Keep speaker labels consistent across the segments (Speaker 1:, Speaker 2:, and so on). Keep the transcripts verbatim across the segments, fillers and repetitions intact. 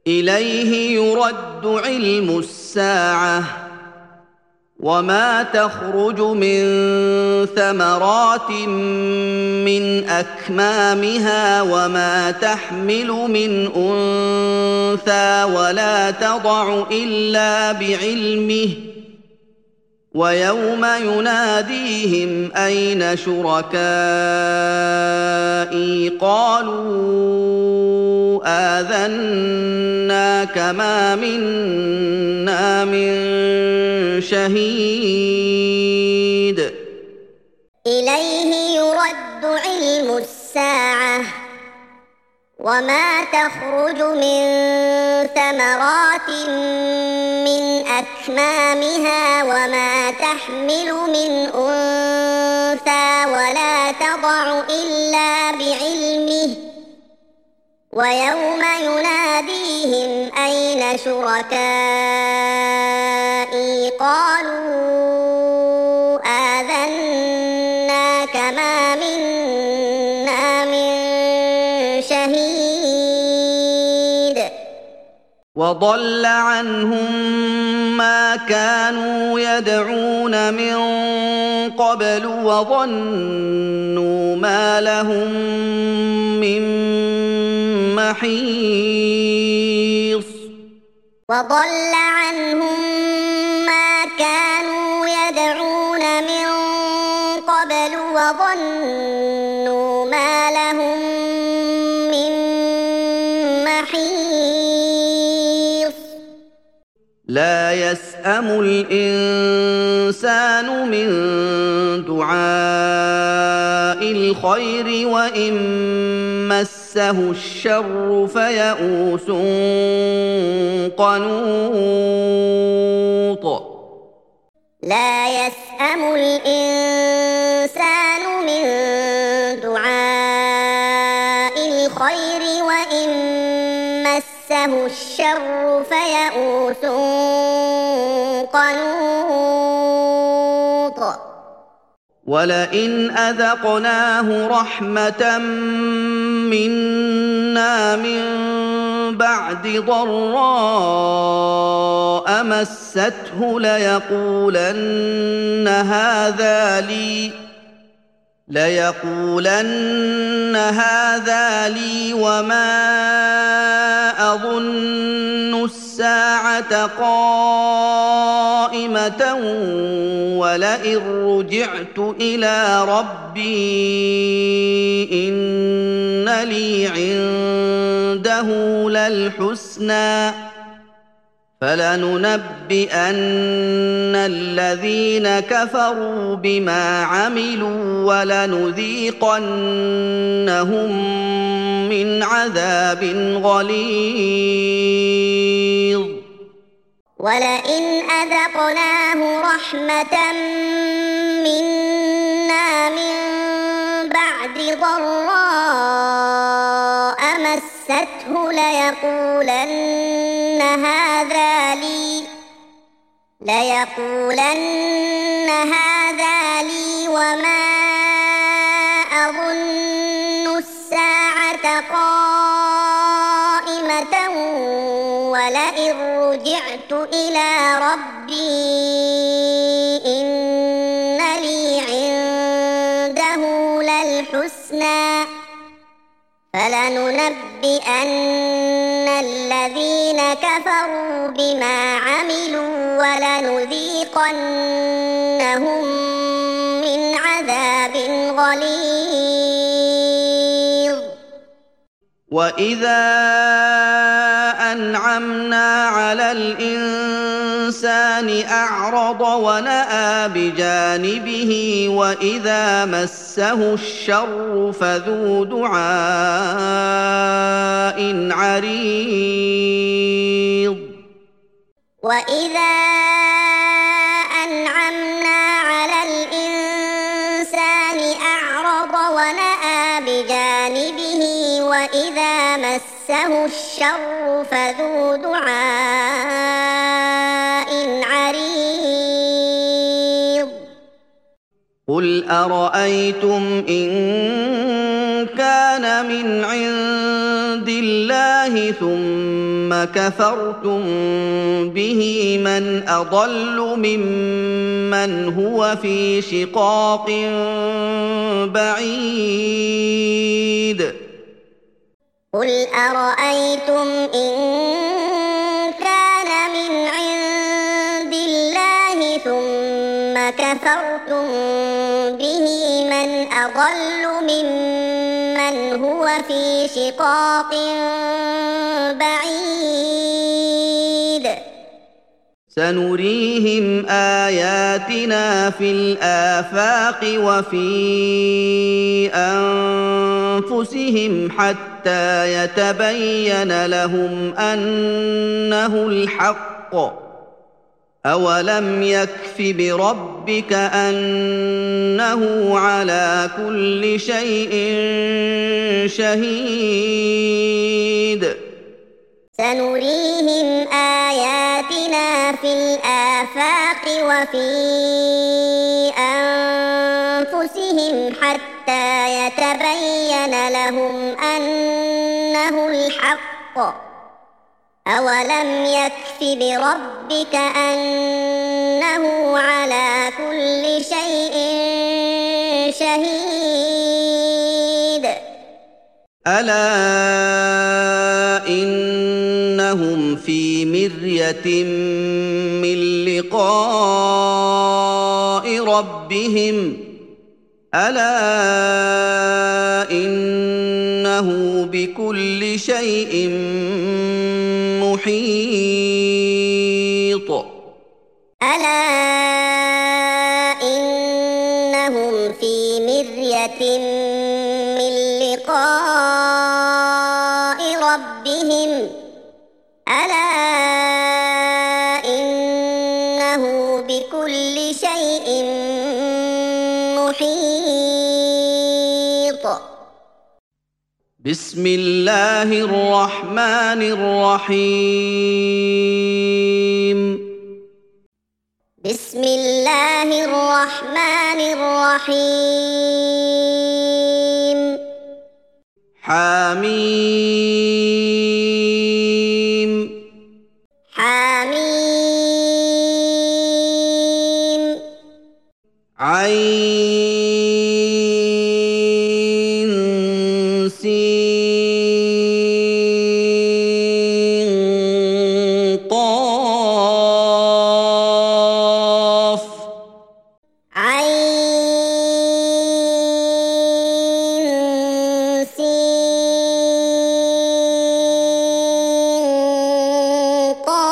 Speaker 1: إليه يرد علم الساعة وما تخرج من ثمرات من أكمامها وما تحمل من أنثى ولا تضع إلا بعلمه ويوم يناديهم أين شركائي قالوا آذناك ما منا من شهيد
Speaker 2: إليه يرد علم الساعة وما تخرج من ثمرات من أكمامها وما تحمل من أنثى ولا تضع إلا بعلمه ويوم يناديهم أين شركائي قالوا آذناك ما منا من شهيد
Speaker 1: وضل عنهم ما كانوا يدعون من قبل وظنوا ما لهم من محيص
Speaker 2: وضل عنهم ما كانوا يدعون من قبل وظنوا ما لهم من محيص
Speaker 1: لا يسأم الإنسان من دعاء الخير وإن مسه الشر فيئوس قنوط
Speaker 2: لا يسأم الإنسان من دعاء الخير وإن مسه الشر فيئوس قنوط
Speaker 1: ولئن أذقناه رحمة منا من بعد ضراء مسته ليقولن هذا لي ليقولن هذا لي وما أظن الساعة قائمة ولئن رجعت إلى ربي إن لي عنده للحسنى فلننبئن الذين كفروا بما عملوا ولنذيقنهم من عذاب غليظ
Speaker 2: ولئن أذقناه رحمة منا من بعد ضراء مسته ليقولن هذا لي ليقولن هذا لي وما أظن الساعة قائمة ولئن رجعت إلى ربي إن لي عنده للحسنى فلننبئن الذين كفروا بما عملوا ولنذيقنهم من عذاب غليظ
Speaker 1: وإذا أنعمنا على الإنسان أعرض ونأى بجانبه وإذا مسه الشر فذو دعاء عريض
Speaker 2: وإذا أنعمنا على الإنسان أعرض ونأى بجانبه وإذا مسه الشر فذو دعاء عريض
Speaker 1: قل أرأيتم إن كان من عند الله ثم كفرتم به من أضل ممن هو في شقاق بعيد
Speaker 2: قل أرأيتم إن كان من عند الله ثم كفرتم به من أضل ممن هو في شقاق بعيد
Speaker 1: سنريهم آياتنا في الآفاق وفي أنفسهم حتى يتبين لهم أنه الحق أولم يكف بربك أنه على كل شيء شهيد
Speaker 2: سنريهم آياتنا في الآفاق وفي أنفسهم حتى يتبين لهم أنه الحق أولم يكف بربك أنه على كل شيء شهيد
Speaker 1: ألا إنهم في مرية من لقاء ربهم ألا إنه بكل شيء محيط
Speaker 2: ألا إنهم في مرية من لقاء ربهم ألا إنه بكل شيء محيط
Speaker 1: بسم الله الرحمن الرحيم
Speaker 2: بسم الله الرحمن الرحيم
Speaker 1: حميم
Speaker 2: حميم
Speaker 1: عين سين قاف
Speaker 2: عين سين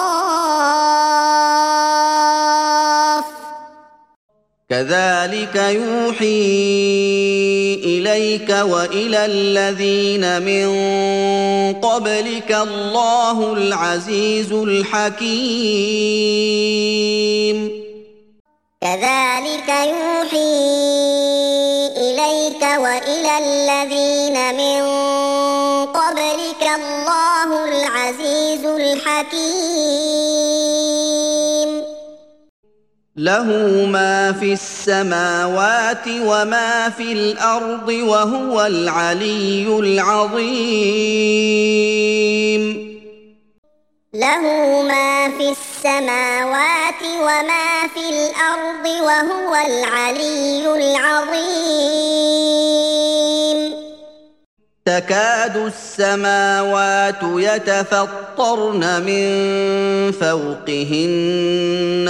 Speaker 2: قاف
Speaker 1: كذلك يوحي إليك وإلى الذين من قبلك الله العزيز الحكيم
Speaker 2: كذلك يوحي إليك وإلى الذين من قبلك الله العزيز الحكيم
Speaker 1: له ما في السماوات وما في الأرض وهو العلي العظيم
Speaker 2: له ما في السماوات وما في الأرض وهو العلي العظيم
Speaker 1: تكاد السماوات يتفطرن من فوقهن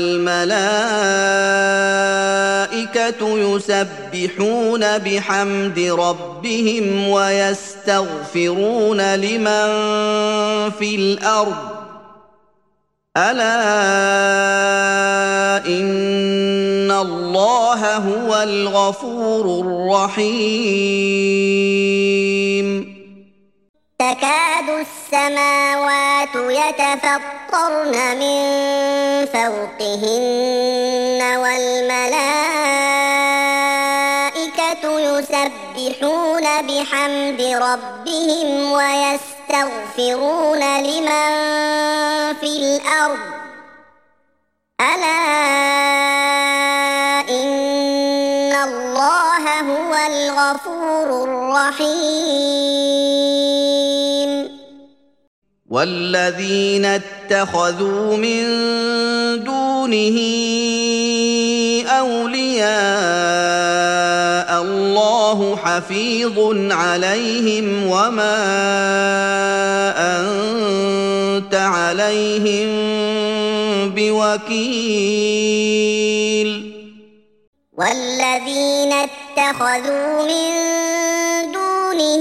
Speaker 1: والملائكة يسبحون بحمد ربهم ويستغفرون لمن في الأرض ألا إن الله هو الغفور الرحيم
Speaker 2: تكاد السماوات يتفطرن من فوقهن والملائكة يسبحون بحمد ربهم ويستغفرون لمن في الأرض ألا إن الله هو الغفور الغفور الرحيم
Speaker 1: والذين اتخذوا من دونه أولياء الله حفيظ عليهم وما أنت عليهم بوكيل
Speaker 2: والذين اتخذوا من دونه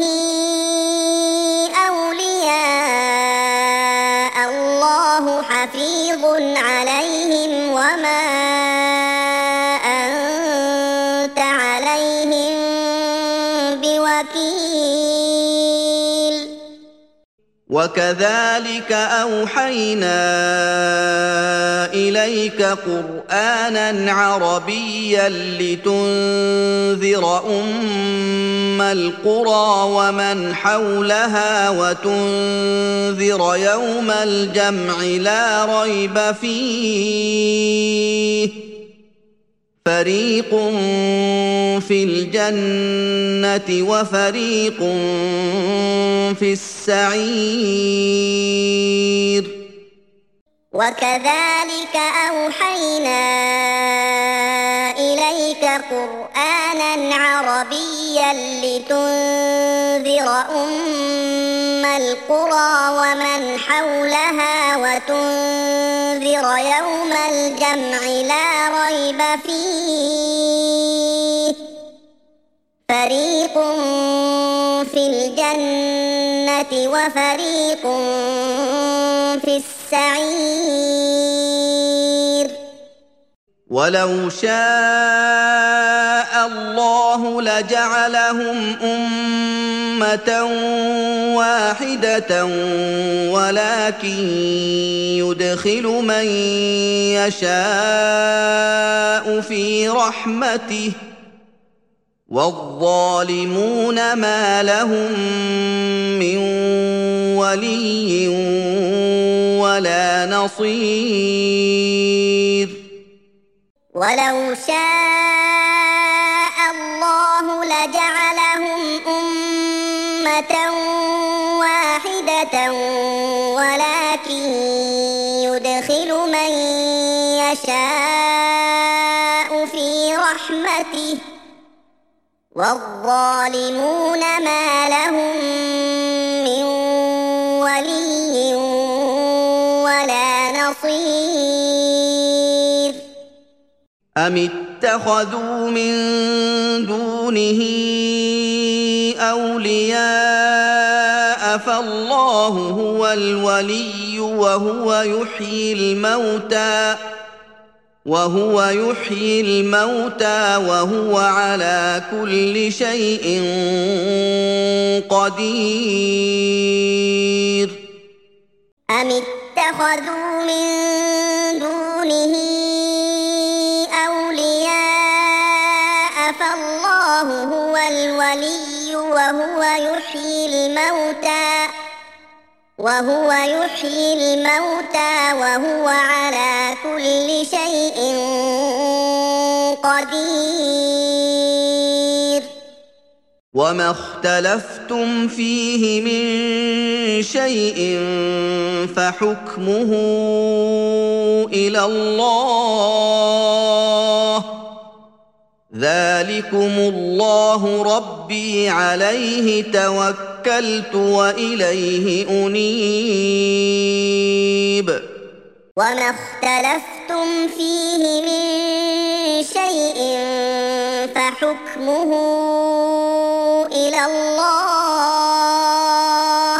Speaker 2: أولياء الله حفيظ عليهم وما أنت عليهم بوكيل
Speaker 1: وكذلك أوحينا إليك قرآناً عربياً لتنذر أم القرى ومن حولها وتنذر يوم الجمع لا ريب فيه فريق في الجنة وفريق في السعير
Speaker 2: وكذلك أوحينا إليك قرآناً عربياً لتنذر أم القرى ومن حولها وتنذر يوم الجمع لا ريب فيه فريق في الجنة وفريق في السعير
Speaker 1: ولو شاء الله لجعلهم أمة واحدة ولكن يدخل من يشاء في رحمته والظالمون ما لهم من ولي ولا نصير
Speaker 2: ولو شاء الله لجعلهم أمة واحدة ولكن يدخل من يشاء في رحمته والظالمون ما لهم من ولي ولا نصير
Speaker 1: أم اتخذوا من دونه أولياء فالله هو الولي وهو يحيي الموتى وهو يحيي الموتى وهو على كل شيء قدير
Speaker 2: أم اتخذوا من دونه أولياء فالله هو الولي وهو يحيي الموتى وهو يحيي الموتى وهو على كل شيء قدير
Speaker 1: وما اختلفتم فيه من شيء فحكمه إلى الله ذلكم الله ربي عليه توكلت وإليه أنيب
Speaker 2: وما اختلفتم فيه من شيء فحكمه إلى الله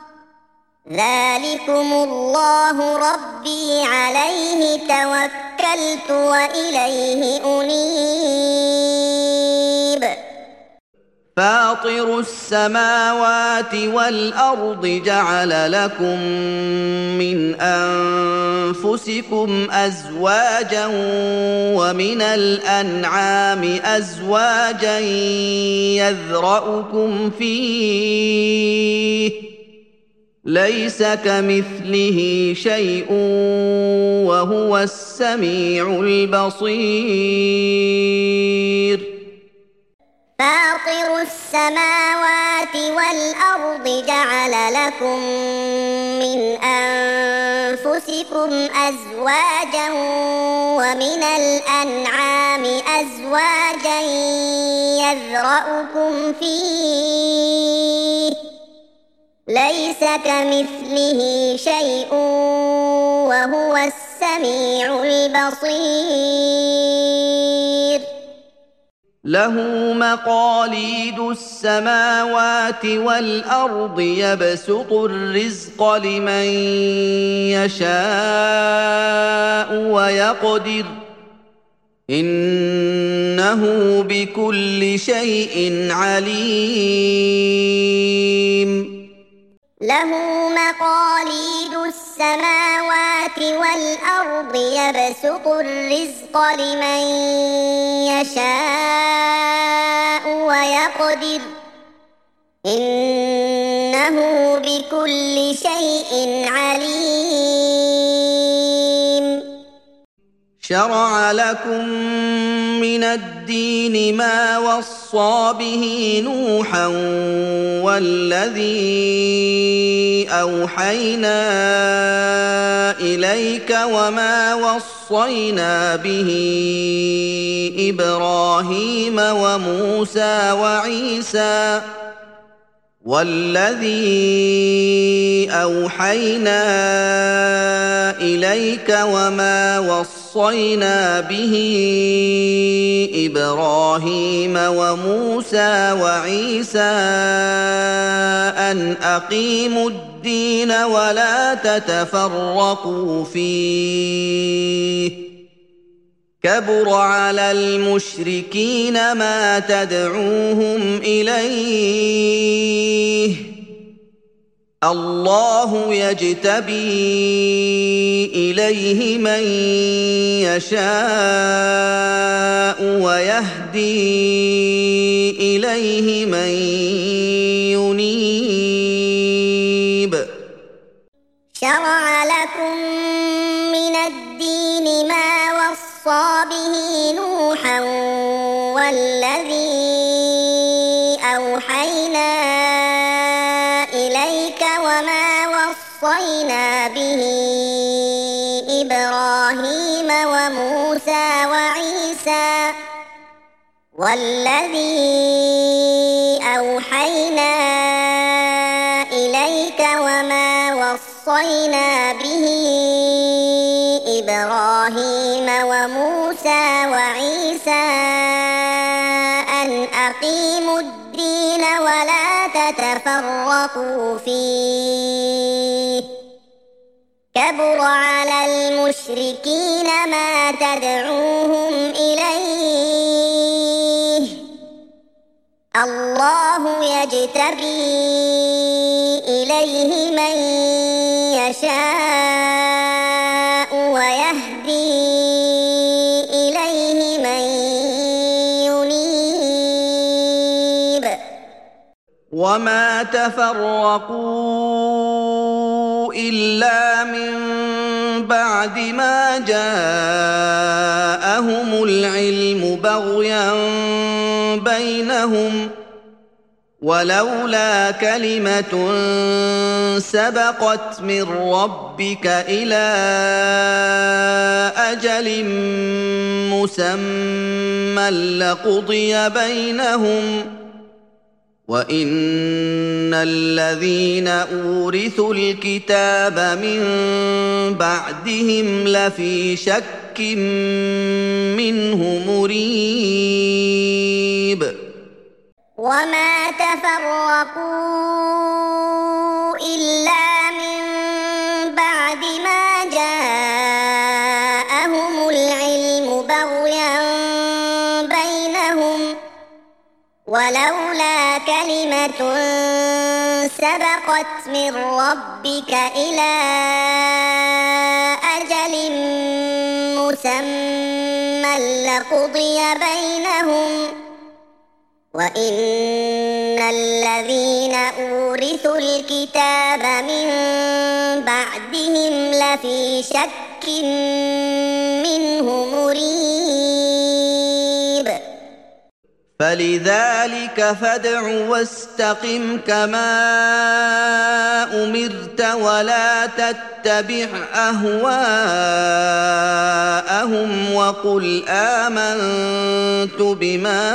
Speaker 2: ذلكم الله ربي عليه توكلت وإليه أنيب
Speaker 1: فاطر السماوات والأرض جعل لكم من أنفسكم أزواجا ومن الأنعام أزواجا يذرأكم فيه ليس كمثله شيء وهو السميع البصير
Speaker 2: فاطر السماوات والأرض جعل لكم من أنفسكم أزواجا ومن الأنعام أزواجا يذرأكم فيه ليس كمثله شيء وهو السميع البصير
Speaker 1: له مقاليد السماوات والأرض يبسط الرزق لمن يشاء ويقدر إنه بكل شيء عليم
Speaker 2: له مقاليد السماوات والأرض يبسط الرزق لمن يشاء ويقدر إنه بكل شيء عليم
Speaker 1: شرع لكم من الدين ما وصى به نوحا والذي أوحينا إليك وما وصينا به إبراهيم وموسى وعيسى والذي أوحينا إليك وما وصينا به إبراهيم وموسى وعيسى أن أقيموا الدين ولا تتفرقوا فيه كبر على المشركين ما تدعوهم إليه الله يجتبي إليه من يشاء ويهدي إليه من ينيب
Speaker 2: شرع لكم من الدين ما وصى به نوحا والذي أوحينا إليك وما وصينا به إبراهيم وموسى وعيسى والذي أوحينا إليك وما وصينا به إبراهيم وموسى وعيسى أن أقيموا الدين ولا تتفرقوا فيه كبر على المشركين ما تدعوهم إليه الله يجتبي إليه من يشاء ويهدي إليه من ينيب
Speaker 1: وما تفرقوا إلا من بعد ما جاءهم العلم بغيا بينهم ولولا كلمة سبقت من ربك إلى أجل مسمى لقضي بينهم وإن الذين أورثوا الكتاب من بعدهم لفي شك منه مريب
Speaker 2: وما تفرقوا إلا من بعد ما جاءهم العلم بغيا بينهم ولولا كلمة سبقت من ربك إلى أجل مسمى لقضي بينهم وإن الذين أورثوا الكتاب من بعدهم لفي شك منه مريب
Speaker 1: فلذلك فادع واستقم كما أمرت ولا تتبع أهواءهم وقل آمنت بما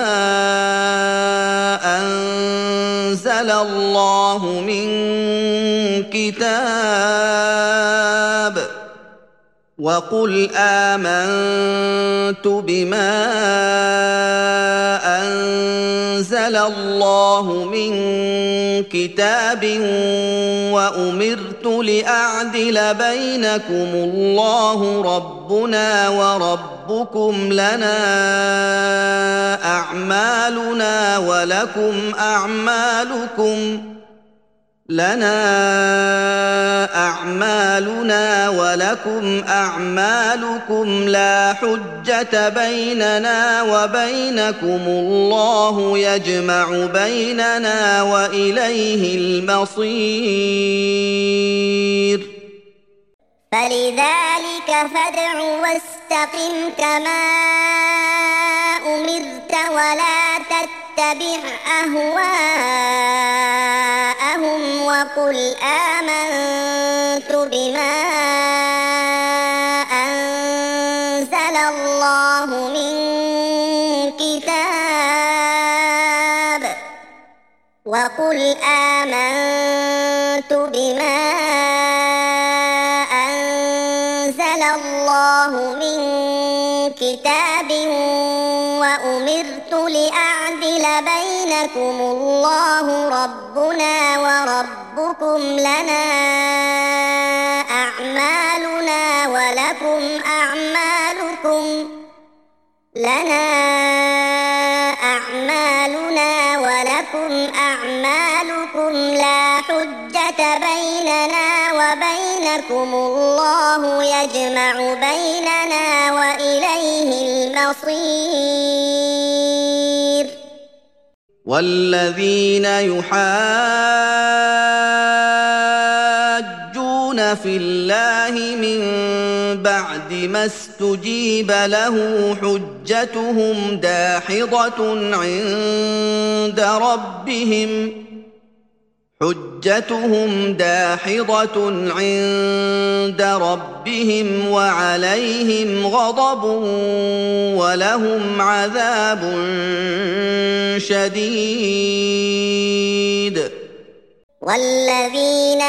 Speaker 1: أنزل الله من كتاب وقل آمنت بما أنزل الله من كتاب وأمرت لأعدل بينكم الله ربنا وربكم لنا أعمالنا ولكم أعمالكم لنا أعمالنا ولكم أعمالكم لا حجة بيننا وبينكم الله يجمع بيننا وإليه المصير
Speaker 2: فلذلك فادع واستقم كما أمرت ولا تتبع أهواءهم وقل آمنت بما أنزل الله من كتاب وقل آمنت بما أنزل الله من كتاب وأمرت لأعدل بينكم الله ربنا وربكم لنا أعمالنا ولكم أعمالكم لنا أعمالنا ولكم أعمالكم لا حجة بيننا وبينكم الله يجمع بيننا وإليه المصير
Speaker 1: والذين يحاجون في الله من بعد ما استجيب له حجتهم داحضة عند ربهم حجتهم داحضة عند ربهم وعليهم غضب ولهم عذاب شديد
Speaker 2: والذين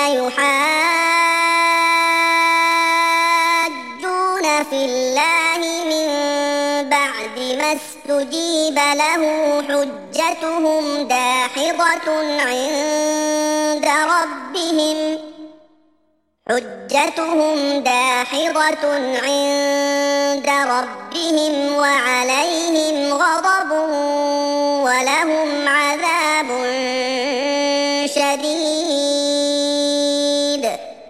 Speaker 2: يحاجون في الله من بعد ما استجيب له حجتهم داحضة عند ربهم حجتهم داحضة عند ربهم وعليهم غضب ولهم عذاب شديد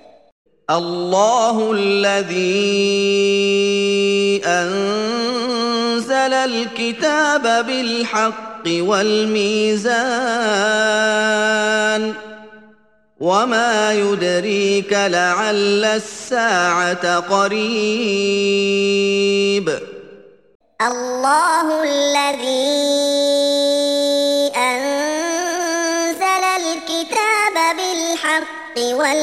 Speaker 1: الله الذي أنزل الكتاب بالحق والميزان وما يدريك لعل الساعة قريب
Speaker 2: الله الذي أنزل الكتاب بالحق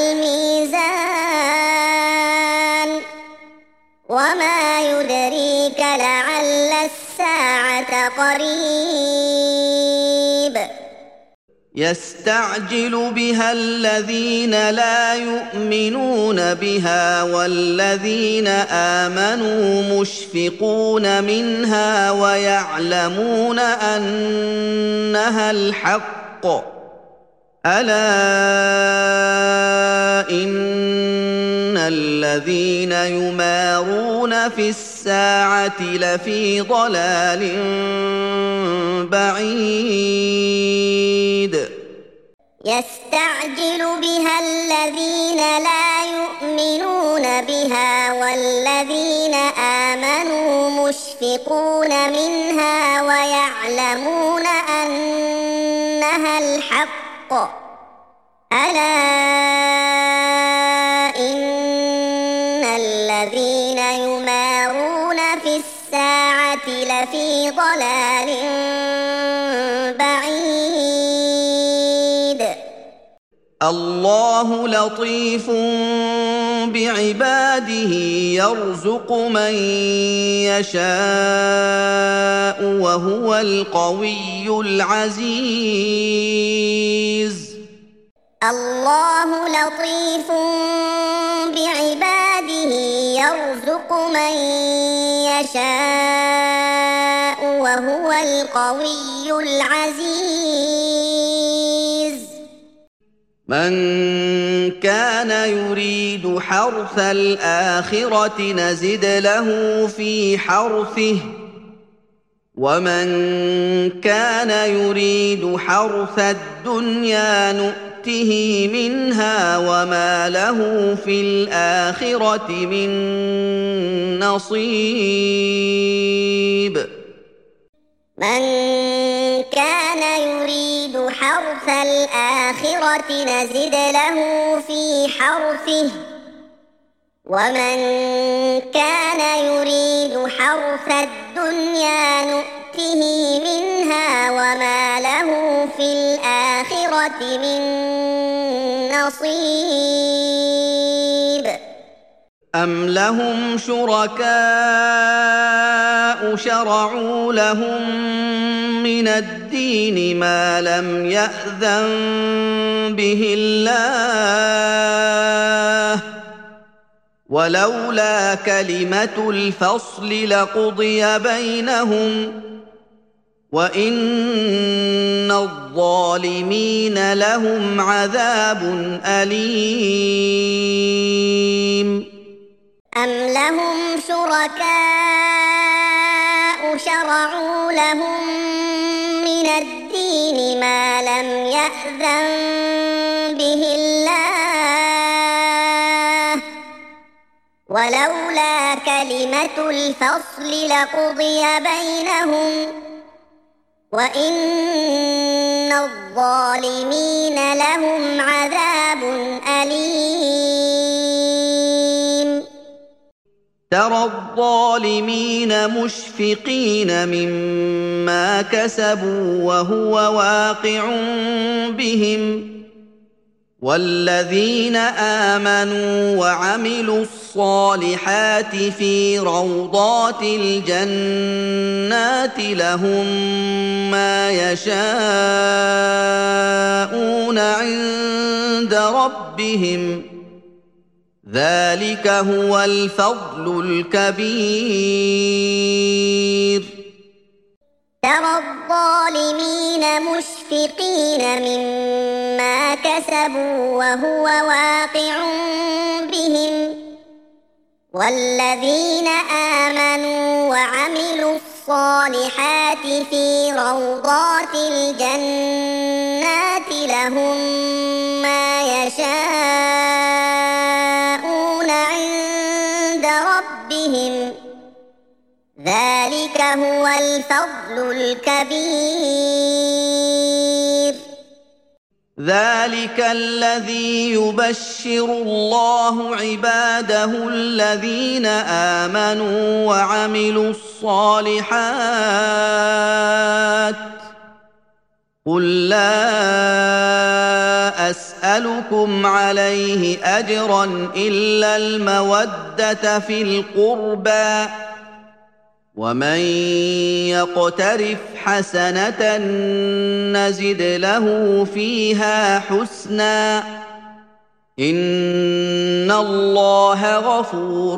Speaker 2: والميزان وما يدريك لعل الساعة قريب
Speaker 1: يستعجل بها الذين لا يؤمنون بها والذين آمنوا مشفقون منها ويعلمون أنها الحق ألا إن الذين يمارون في الساعة لفي ضلال بعيد
Speaker 2: يستعجل بها الذين لا يؤمنون بها والذين آمنوا مشفقون منها ويعلمون أنها الحق ألا إن الذين يمارون في الساعة لفي ضلال
Speaker 1: الله لطيف بعباده يرزق من يشاء وهو القوي العزيز.
Speaker 2: الله لطيف بعباده يرزق من يشاء وهو القوي العزيز.
Speaker 1: من كان يريد حرث الآخرة نزد له في حرثه ومن كان يريد حرث الدنيا نؤته منها وما له في الآخرة من نصيب.
Speaker 2: من كان يريد حرث الآخرة نزد له في حرثه ومن كان يريد حرث الدنيا نؤته منها وما له في الآخرة من نصيب.
Speaker 1: أم لهم شركاء شرعوا لهم من الدين ما لم يأذن به الله ولولا كلمة الفصل لقضي بينهم وإن الظالمين لهم عذاب أليم.
Speaker 2: أم لهم شركاء شرعوا لهم من الدين ما لم يأذن به الله ولولا كلمة الفصل لقضي بينهم وإن الظالمين لهم عذاب أليم.
Speaker 1: ترى الظالمين مشفقين مما كسبوا وهو واقع بهم والذين آمنوا وعملوا الصالحات في روضات الجنات لهم ما يشاءون عند ربهم ذلك هو الفضل الكبير.
Speaker 2: ترى الظالمين مشفقين مما كسبوا وهو واقع بهم والذين آمنوا وعملوا الصالحات في روضات الجنات لهم ما يشاءون عند ربهم ذلك هو الفضل الكبير.
Speaker 1: ذلك الذي يبشر الله عباده الذين آمنوا وعملوا الصالحات قل لا أسألكم عليه أجرا إلا المودة في القربى ومن يقترف حسنة نزد له فيها حسنا إن الله غفور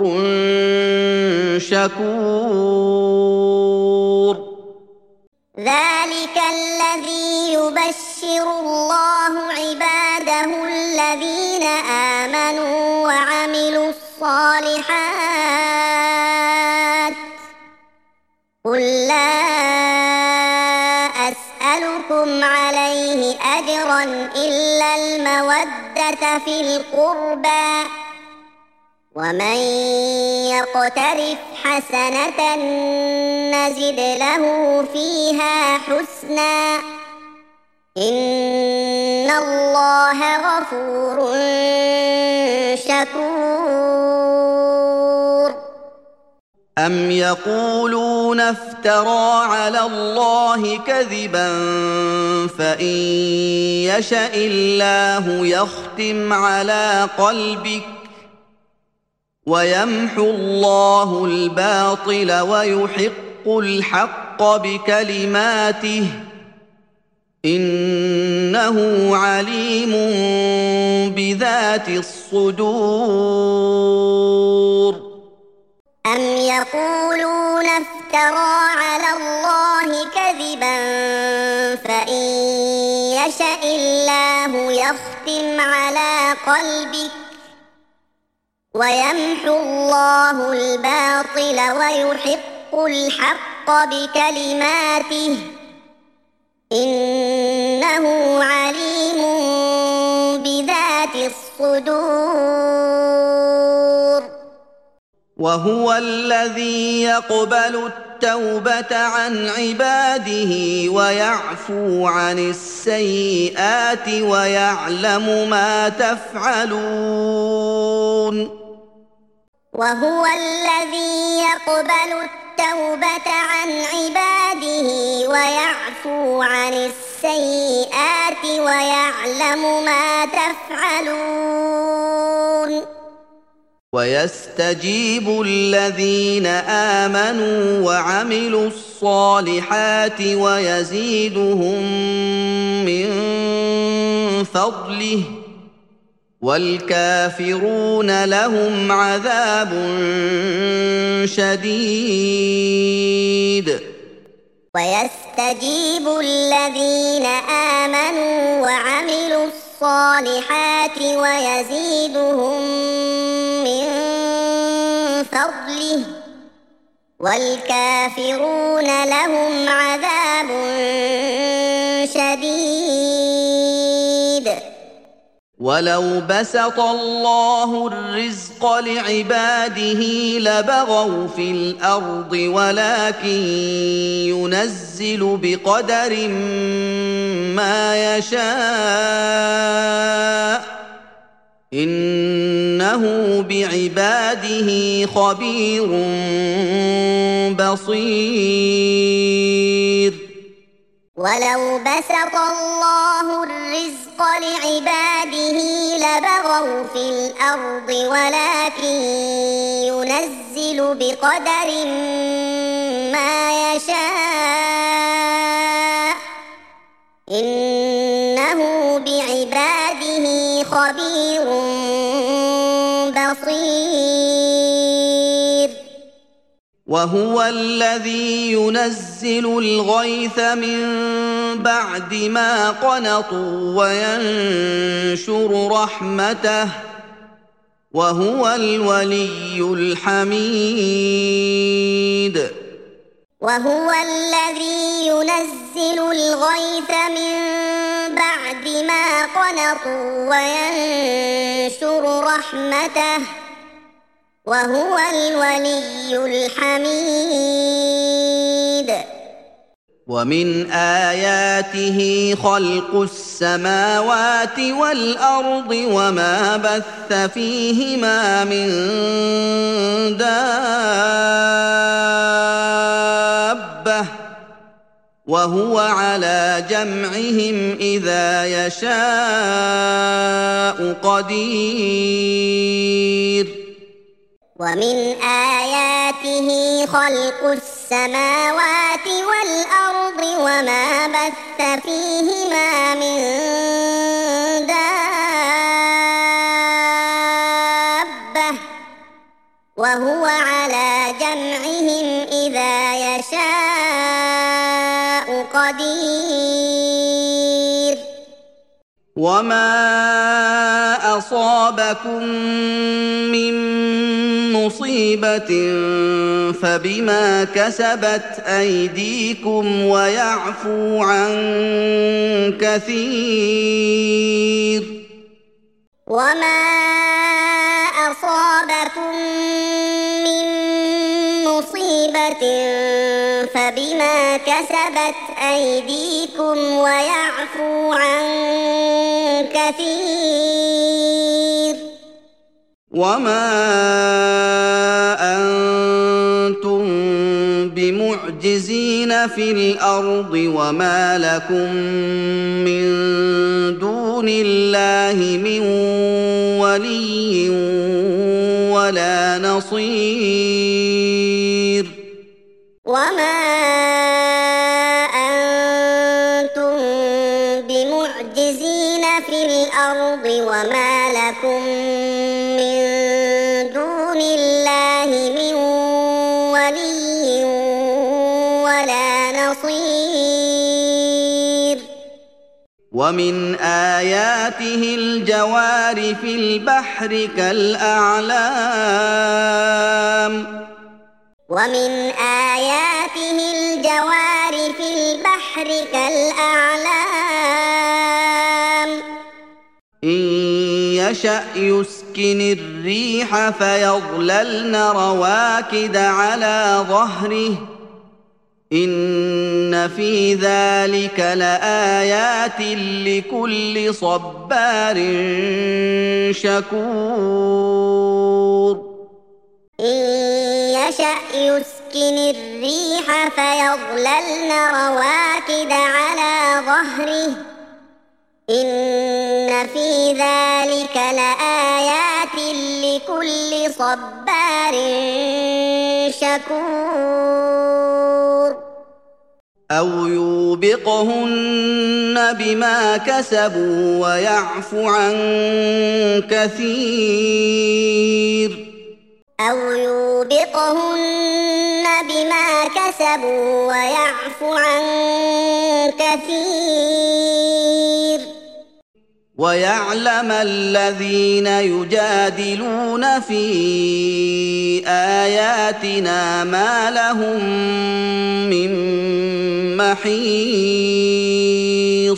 Speaker 1: شكور.
Speaker 2: ذلك الذي يبشر الله عباده الذين آمنوا وعملوا الصالحات قل لا أسألكم عليه أجرا إلا المودة في القربى ومن يقترف حسنة نزد له فيها حسنا إن الله غفور شكور.
Speaker 1: أَمْ يَقُولُونَ افْتَرَىٰ عَلَى اللَّهِ كَذِبًا فَإِن يَشَإِ اللَّهُ يَخْتِمْ عَلَىٰ قَلْبِكَ وَيَمْحُو اللَّهُ الْبَاطِلَ وَيُحِقُّ الْحَقَّ بِكَلِمَاتِهِ ۚ إِنَّهُ عَلِيمٌ بِذَاتِ الصُّدُورِ
Speaker 2: أَمْ يَقُولُونَ افْتَرَىٰ عَلَى اللَّهِ كَذِبًا فَإِن يَشَإِ اللَّهُ يَخْتِمْ عَلَىٰ قَلْبِكَ وَيَمْحُو اللَّهُ الْبَاطِلَ وَيُحِقُّ الْحَقَّ بِكَلِمَاتِهِ ۚ إِنَّهُ عَلِيمٌ بِذَاتِ الصُّدُورِ
Speaker 1: وَهُوَ الَّذِي يَقْبَلُ التَّوْبَةَ عَنْ عِبَادِهِ وَيَعْفُو عَنِ السَّيِّئَاتِ وَيَعْلَمُ مَا تَفْعَلُونَ
Speaker 2: وَهُوَ الَّذِي يَقْبَلُ التَّوْبَةَ عَنْ عِبَادِهِ وَيَعْفُو عَنِ السَّيِّئَاتِ وَيَعْلَمُ مَا تَفْعَلُونَ
Speaker 1: وَيَسْتَجِيبُ الَّذِينَ آمَنُوا وَعَمِلُوا الصَّالِحَاتِ وَيَزِيدُهُم مِّن فَضْلِهِ ۚ وَالْكَافِرُونَ لَهُمْ عَذَابٌ شَدِيدٌ
Speaker 2: وَيَسْتَجِيبُ الَّذِينَ آمَنُوا وَعَمِلُوا الصَّالِحَاتِ وَيَزِيدُهُم مِّن فَضْلِهِ ۚ وَالْكَافِرُونَ لَهُمْ عَذَابٌ شَدِيدٌ
Speaker 1: وَلَوْ بَسَطَ اللَّهُ الرِّزْقَ لِعِبَادِهِ لَبَغَوْا فِي الْأَرْضِ وَلَٰكِن يُنَزِّلُ بِقَدَرٍ مَّا يَشَاءُ ۚ إِنَّهُ بِعِبَادِهِ خَبِيرٌ بَصِيرٌ
Speaker 2: وَلَوْ بَسَطَ اللَّهُ الرِّزْقَ لِعِبَادِهِ لَبَغَوْا فِي الْأَرْضِ وَلَٰكِن يُنَزِّلُ بِقَدَرٍ مَّا يَشَاءُ ۚ إِنَّهُ بِعِبَادِهِ خَبِيرٌ بَصِيرٌ
Speaker 1: وَهُوَ الَّذِي يُنَزِّلُ الْغَيْثَ مِن بَعْدِ مَا قَنَطُوا وَيَنشُرُ رَحْمَتَهُ ۚ وَهُوَ الْوَلِيُّ الْحَمِيدُ
Speaker 2: وَهُوَ الَّذِي يُنَزِّلُ الْغَيْثَ مِن بَعْدِ مَا قَنَطُوا وَيَنشُرُ رَحْمَتَهُ ۚ وَهُوَ الْوَلِيُّ الْحَمِيدُ
Speaker 1: وَمِنْ آيَاتِهِ خَلْقُ السَّمَاوَاتِ وَالْأَرْضِ وَمَا بَثَّ فِيهِمَا مِن دَابَّةٍ ۚ وَهُوَ عَلَىٰ جَمْعِهِمْ إِذَا يَشَاءُ قَدِيرٌ
Speaker 2: وَمِنْ آيَاتِهِ خَلْقُ السَّمَاوَاتِ وَالْأَرْضِ وَمَا بَثَّ فِيهِمَا مِن دَابَّةٍ ۚ وَهُوَ عَلَىٰ جَمْعِهِمْ إِذَا يَشَاءُ قَدِيرٌ
Speaker 1: وَمَا أَصَابَكُم مِّن مُّصِيبَةٍ فَبِمَا كَسَبَتْ أَيْدِيكُمْ وَيَعْفُو عَن كَثِيرٍ
Speaker 2: وَمَا أَصَابَكُم مِّن مُّصِيبَةٍ فَبِمَا كَسَبَتْ أَيْدِيكُمْ وَيَعْفُو عَن كَثِيرٍ
Speaker 1: وَمَا أَنتُم في الأرض وما لكم من دون الله من ولي ولا نصير
Speaker 2: وما أنتم بمعجزين في الأرض وما لكم من دون الله من ولي ولا نصير
Speaker 1: ومن آياته الجوار في البحر كالأعلام
Speaker 2: ومن آياته الجوار في البحر كالأعلام
Speaker 1: إن يشأ يسكن الريح فيظللن رواكد على ظهره إن في ذلك لآيات لكل صبار شكور
Speaker 2: إن يشأ يسكن الريح فيظللن رواكد على ظهره إن في ذلك لآيات لكل صبار شكور
Speaker 1: أو يوبقهن بما كسبوا ويعفو عن كثير
Speaker 2: أو يوبقهن بما كسبوا ويعفو عن كثير
Speaker 1: ويعلم الذين يجادلون في آياتنا ما لهم من محيص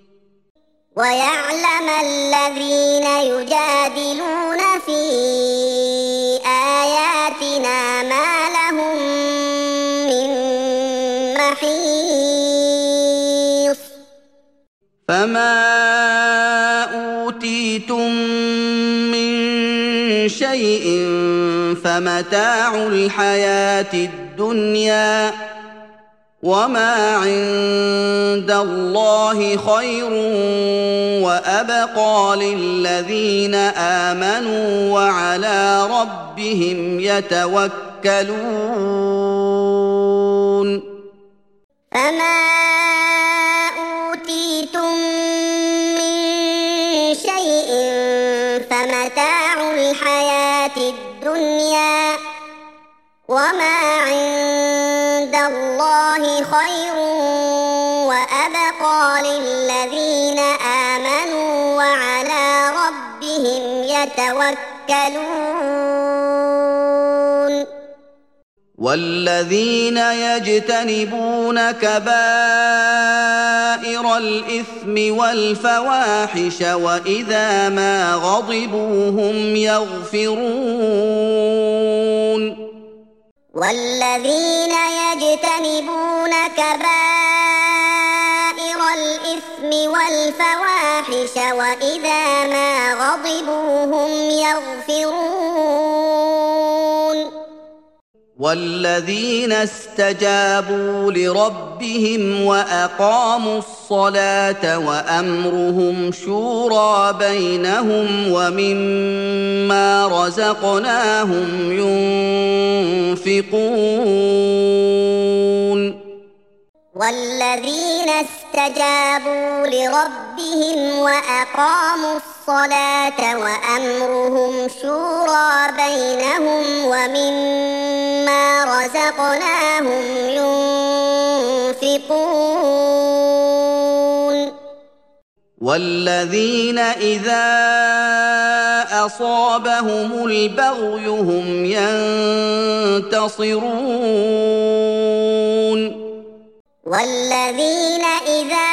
Speaker 2: ويعلم الذين يجادلون في آياتنا ما لهم من محيص
Speaker 1: فما أوتيتم من شيء فمتاع الحياة الدنيا وما عند الله خير وأبقى للذين آمنوا وعلى ربهم يتوكلون
Speaker 2: فما أوتيتم من شيء فمتاع الحياة الدنيا وما عند الله خير وأبقى للذين آمنوا وعلى ربهم يتوكلون
Speaker 1: والذين يجتنبون كبائر الإثم والفواحش وإذا ما غضبوا هم يغفرون
Speaker 2: والذين يجتنبون كبائر الإثم والفواحش وإذا ما غضبوا هم يغفرون
Speaker 1: والذين استجابوا لربهم وأقاموا الصلاة وأمرهم شورى بينهم ومما رزقناهم ينفقون
Speaker 2: والذين استجابوا لربهم وأقاموا الصلاة وأمرهم شورى بينهم ومما رزقناهم ينفقون
Speaker 1: والذين إذا أصابهم البغي هم ينتصرون
Speaker 2: والذين إذا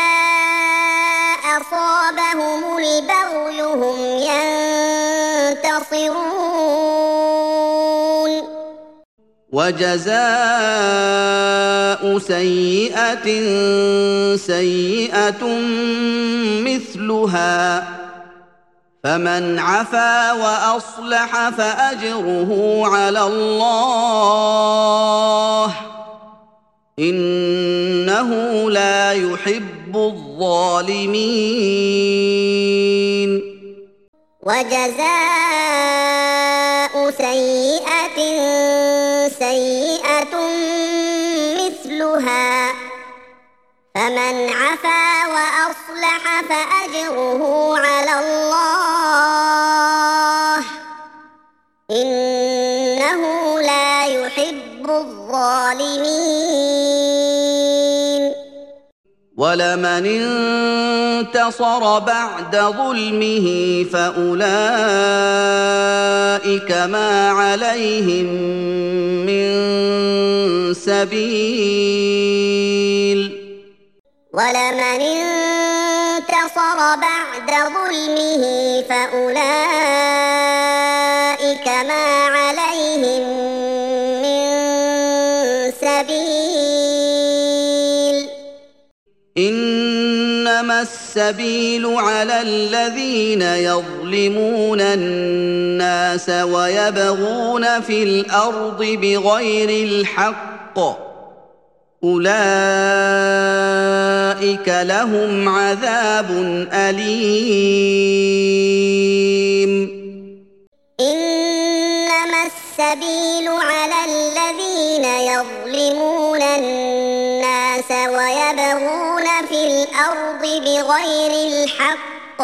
Speaker 2: أصابهم البغي هم ينتصرون
Speaker 1: وجزاء سيئة سيئة مثلها فمن عفا وأصلح فأجره على الله إن يحب الظالمين
Speaker 2: وجزاء سيئة سيئة مثلها فمن عفا وأصلح فأجره على الله إنه لا يحب الظالمين
Speaker 1: ولمن انتصر بعد ظلمه فأولئك ما عليهم من سبيل
Speaker 2: ولمن انتصر بعد ظلمه فأولئك ما عليهم من سبيل
Speaker 1: إنما السبيل على الذين يظلمون الناس ويبغون في الأرض بغير الحق أولئك لهم عذاب أليم
Speaker 2: إنما السبيل على الذين يظلمون الناس ويبغون في الأرض بغير الحق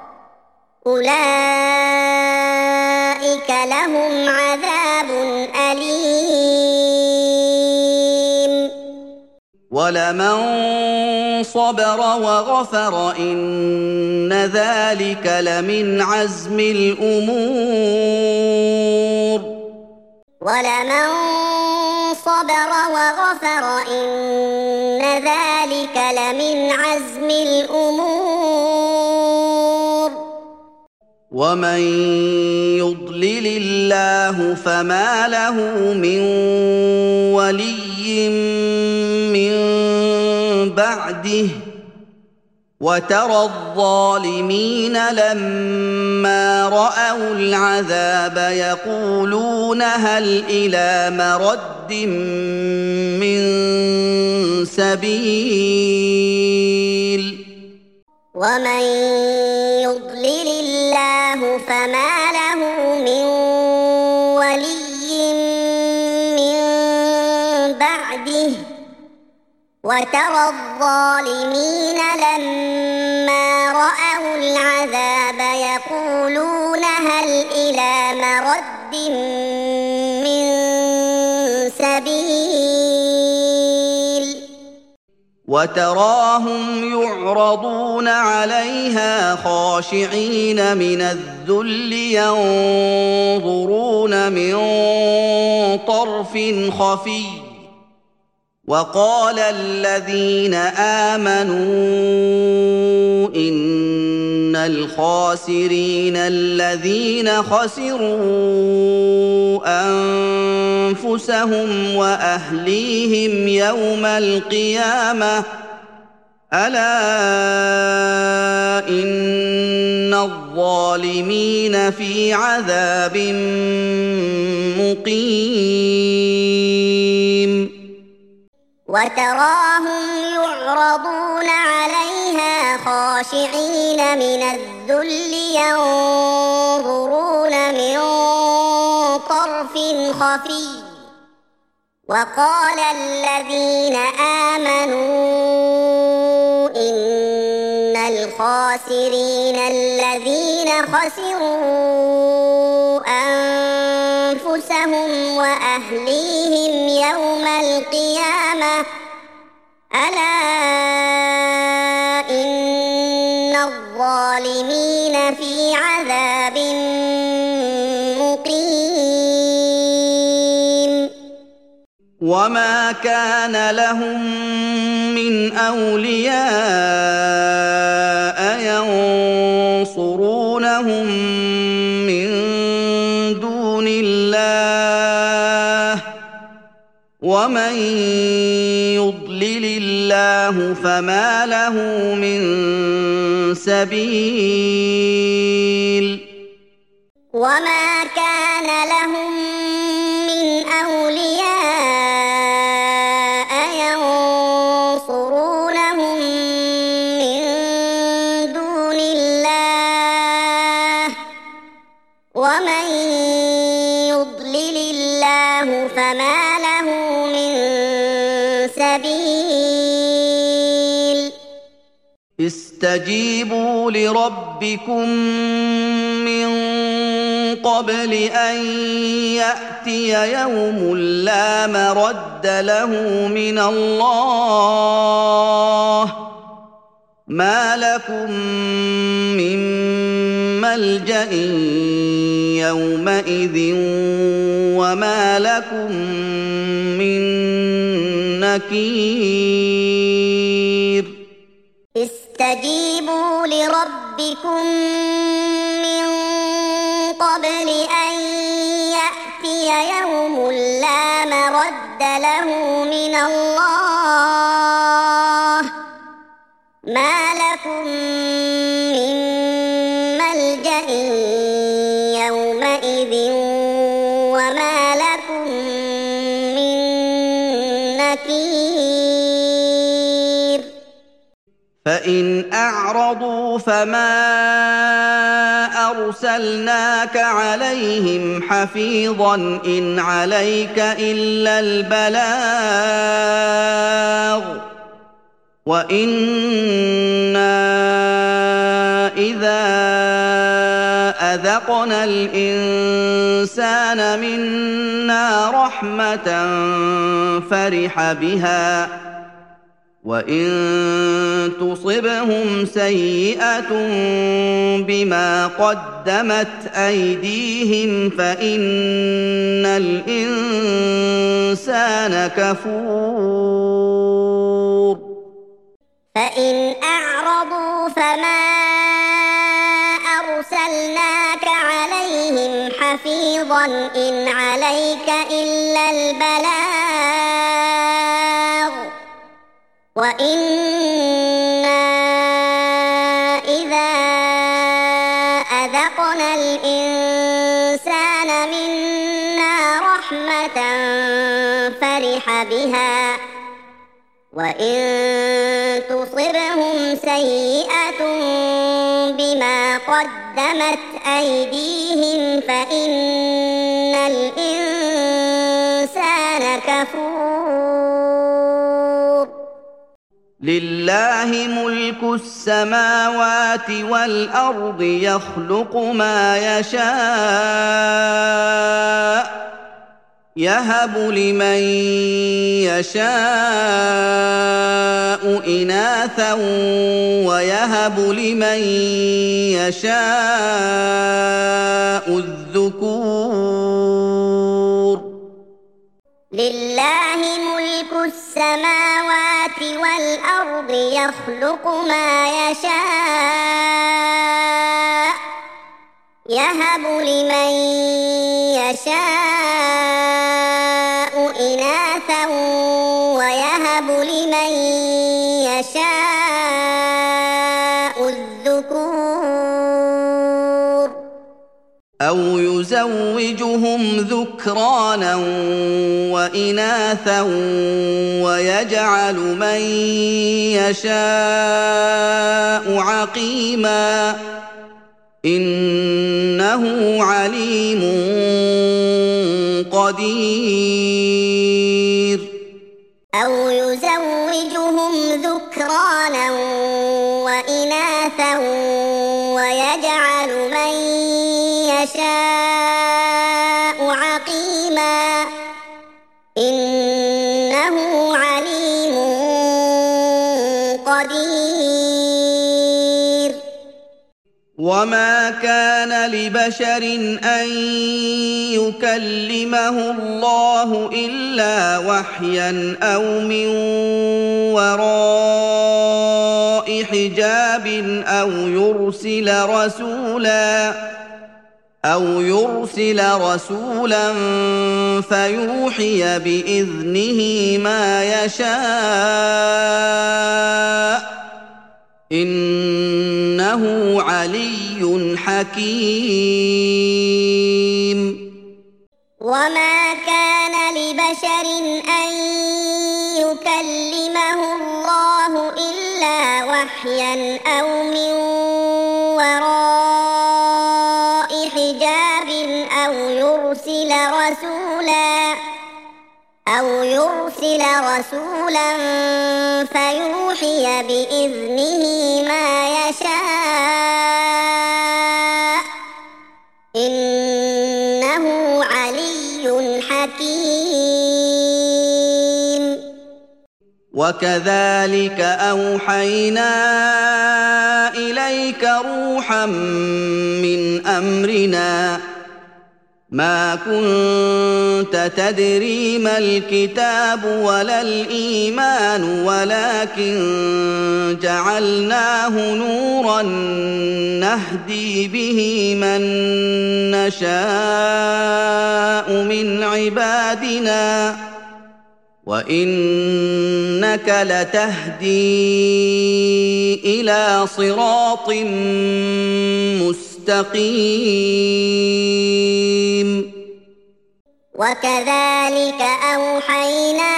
Speaker 2: أولئك لهم عذاب أليم
Speaker 1: ولمن صبر وغفر إن ذلك لمن عزم الأمور
Speaker 2: ولمن صبر وغفر إن ذلك لمن عزم الأمور
Speaker 1: ومن يضلل الله فما له من ولي من بعده وترى الظالمين لما رأوا العذاب يقولون هل إلى مرد من سبيل
Speaker 2: ومن يضلل الله فما له من ولي من بعده وترى الظالمين لما رأوا العذاب يقولون هل إلى مرد من سبيل
Speaker 1: وتراهم يعرضون عليها خاشعين من الذل ينظرون من طرف خفي وقال الذين آمنوا إن الخاسرين الذين خسروا أنفسهم وأهليهم يوم القيامة ألا إن الظالمين في عذاب مقيم
Speaker 2: وتراهم يعرضون عليها خاشعين من الذل ينظرون من طرف خفي وقال الذين آمنوا إن الخاسرين الذين خسروا أنفسهم وأهليهم يوم القيامة ألا إن الظالمين في عذاب مقيم
Speaker 1: وما كان لهم من أولياء ينصرونهم من دون الله ومن يضلل الله فما له من سبيل
Speaker 2: وما كان لهم من أولياء ينصرونهم له فما له من سبيل
Speaker 1: استجيبوا لربكم من قبل أن يأتي يوم لا مرد له من الله ما لكم من ملجأ يومئذ وما لكم من نكير
Speaker 2: استجيبوا لربكم من قبل أن يأتي يوم لا مرد له من الله ما لكم من ملجأ يومئذ وما لكم من نكير
Speaker 1: فإن أعرضوا فما أرسلناك عليهم حفيظا إن عليك إلا البلاغ وإنا إذا أذقنا الإنسان منا رحمة فرح بها وإن تصبهم سيئة بما قدمت أيديهم فإن الإنسان كفور
Speaker 2: فإن أعرضوا فما أرسلناك عليهم حفيظا إن عليك إلا البلاغ وإنا إذا أذقنا الإنسان منا رحمة فرح بها وإن تصبهم سيئة بما قدمت أيديهم فإن الإنسان كفور
Speaker 1: لله ملك السماوات والأرض يخلق ما يشاء يهب لمن يشاء إناثا ويهب لمن يشاء الذكور
Speaker 2: لله ملك السماوات والأرض يخلق ما يشاء يهب لمن يشاء إناثا ويهب لمن يشاء الذكور
Speaker 1: أو يزوجهم ذكرانا وإناثا ويجعل من يشاء عقيما إنه عليم قدير
Speaker 2: أو يزوجهم ذكرانا وإناثا ويجعل من يشاء عقيما إنه عليم قدير
Speaker 1: وما كان لبشر أن يكلمه الله إلا وحيا أو من وراء حجاب أو يرسل رسولا أو يرسل رسولا فيوحي بإذنه ما يشاء إنه علي حكيم
Speaker 2: وما كان لبشر أن يكلمه الله إلا وحيا أو من وراء حجاب أو يرسل رسولا رسولا أو يرسل رسولا فيوحي بإذنه ما يشاء إنه علي حكيم.
Speaker 1: وكذلك أوحينا إليك روحا من أمرنا ما كنت تدري ما الكتاب ولا الإيمان ولكن جعلناه نورا نهدي به من نشاء من عبادنا وإنك لتهدي إلى صراط مستقيم.
Speaker 2: وكذلك أوحينا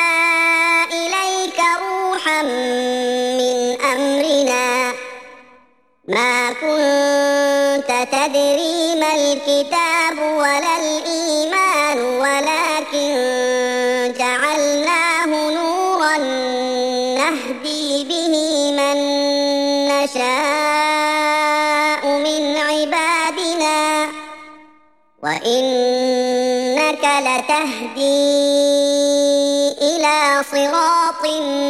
Speaker 2: إليك روحا من أمرنا ما كنت تدري ما الكتاب ولا الإيمان ولكن جعلناه نورا نهدي به من نشاء من عبادنا وإنك لتهدي إلى صراط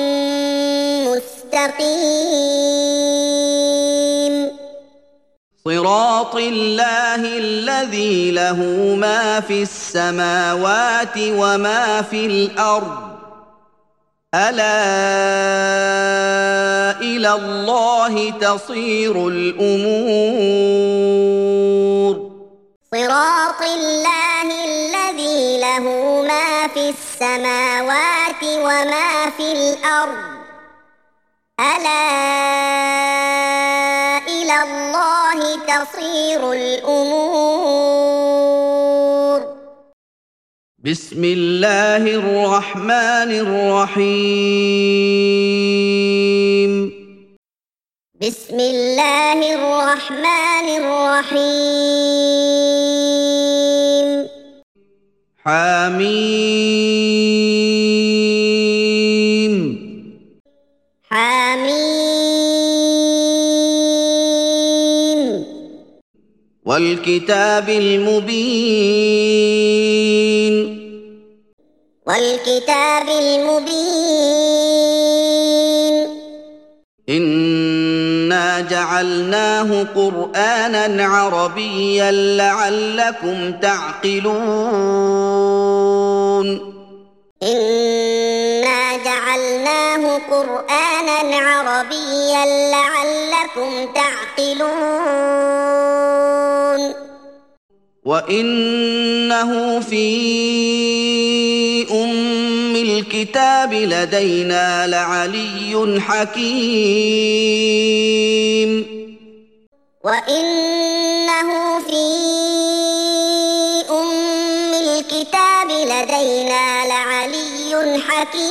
Speaker 2: مستقيم.
Speaker 1: صراط الله الذي له ما في السماوات وما في الأرض ألا إلى الله تصير الأمور.
Speaker 2: صراط الله الذي له ما في السماوات وما في الأرض ألا إلى الله تصير الأمور.
Speaker 1: بسم الله الرحمن الرحيم.
Speaker 2: بسم الله الرحمن الرحيم.
Speaker 1: حميم
Speaker 2: حميم.
Speaker 1: والكتاب المبين.
Speaker 2: والكتاب المبين.
Speaker 1: إنا جعلناه قرآنا عربيا لعلكم تعقلون.
Speaker 2: إنا جعلناه قرآنا عربيا لعلكم تعقلون.
Speaker 1: وإنه في أم الكتاب لدينا لعلي حكيم.
Speaker 2: وإنه في أم الكتاب لدينا لعلي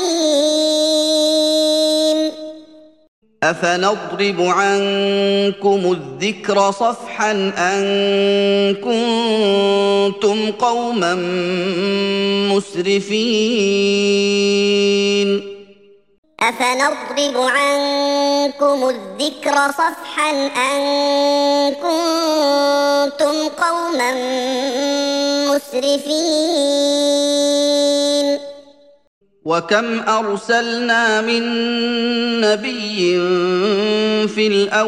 Speaker 2: حكيم.
Speaker 1: أفنضرب عنكم الذكر صفحا أن كنتم قوما مسرفين.
Speaker 2: أفنضرب عنكم الذكر صفحا أن كنتم قوما مسرفين.
Speaker 1: وكم أرسلنا من نبي في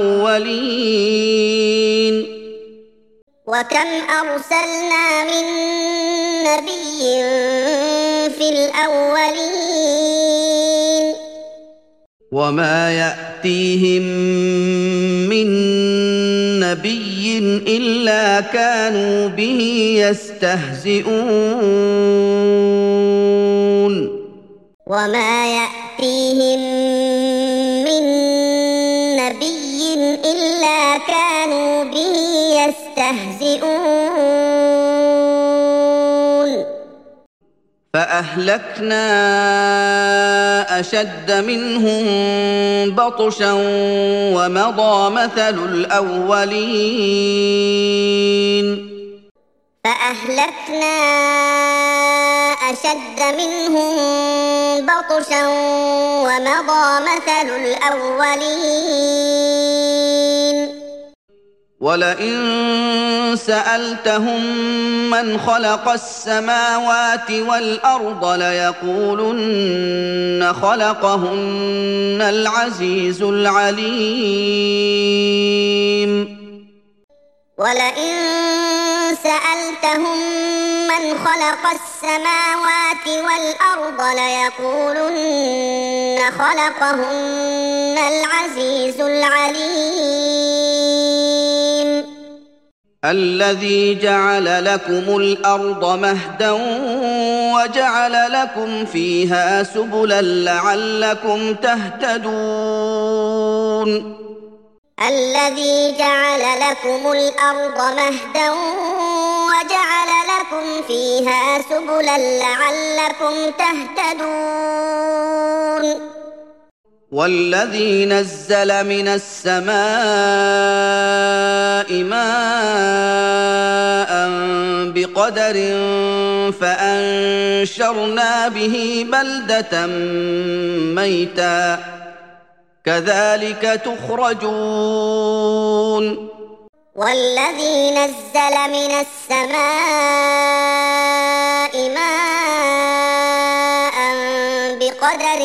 Speaker 1: الأولين.
Speaker 2: وكم أرسلنا من نبي في الأولين.
Speaker 1: وما يأتيهم من نبي إلا كانوا به يستهزئون.
Speaker 2: وما يأتيهم من نبي إلا كانوا به يستهزئون.
Speaker 1: فأهلكنا أشد منهم بطشا ومضى مثل الأولين.
Speaker 2: فأهلكنا أشد منهم بطشا ومضى مثل الأولين
Speaker 1: ولئن سألتهم من خلق السماوات والأرض ليقولن خلقهن العزيز العليم
Speaker 2: ولئن سألتهم من خلق السماوات والأرض ليقولن خلقهن العزيز العليم
Speaker 1: الذي جعل لكم الأرض مهدا وجعل لكم فيها سبلا لعلكم تهتدون
Speaker 2: الذي جعل لكم الأرض مهدا وجعل لكم فيها سبلا لعلكم تهتدون
Speaker 1: والذي نزل من السماء ماء بقدر فأنشرنا به بلدة ميتا كذلك تخرجون
Speaker 2: والذي نزل من السماء ماء بقدر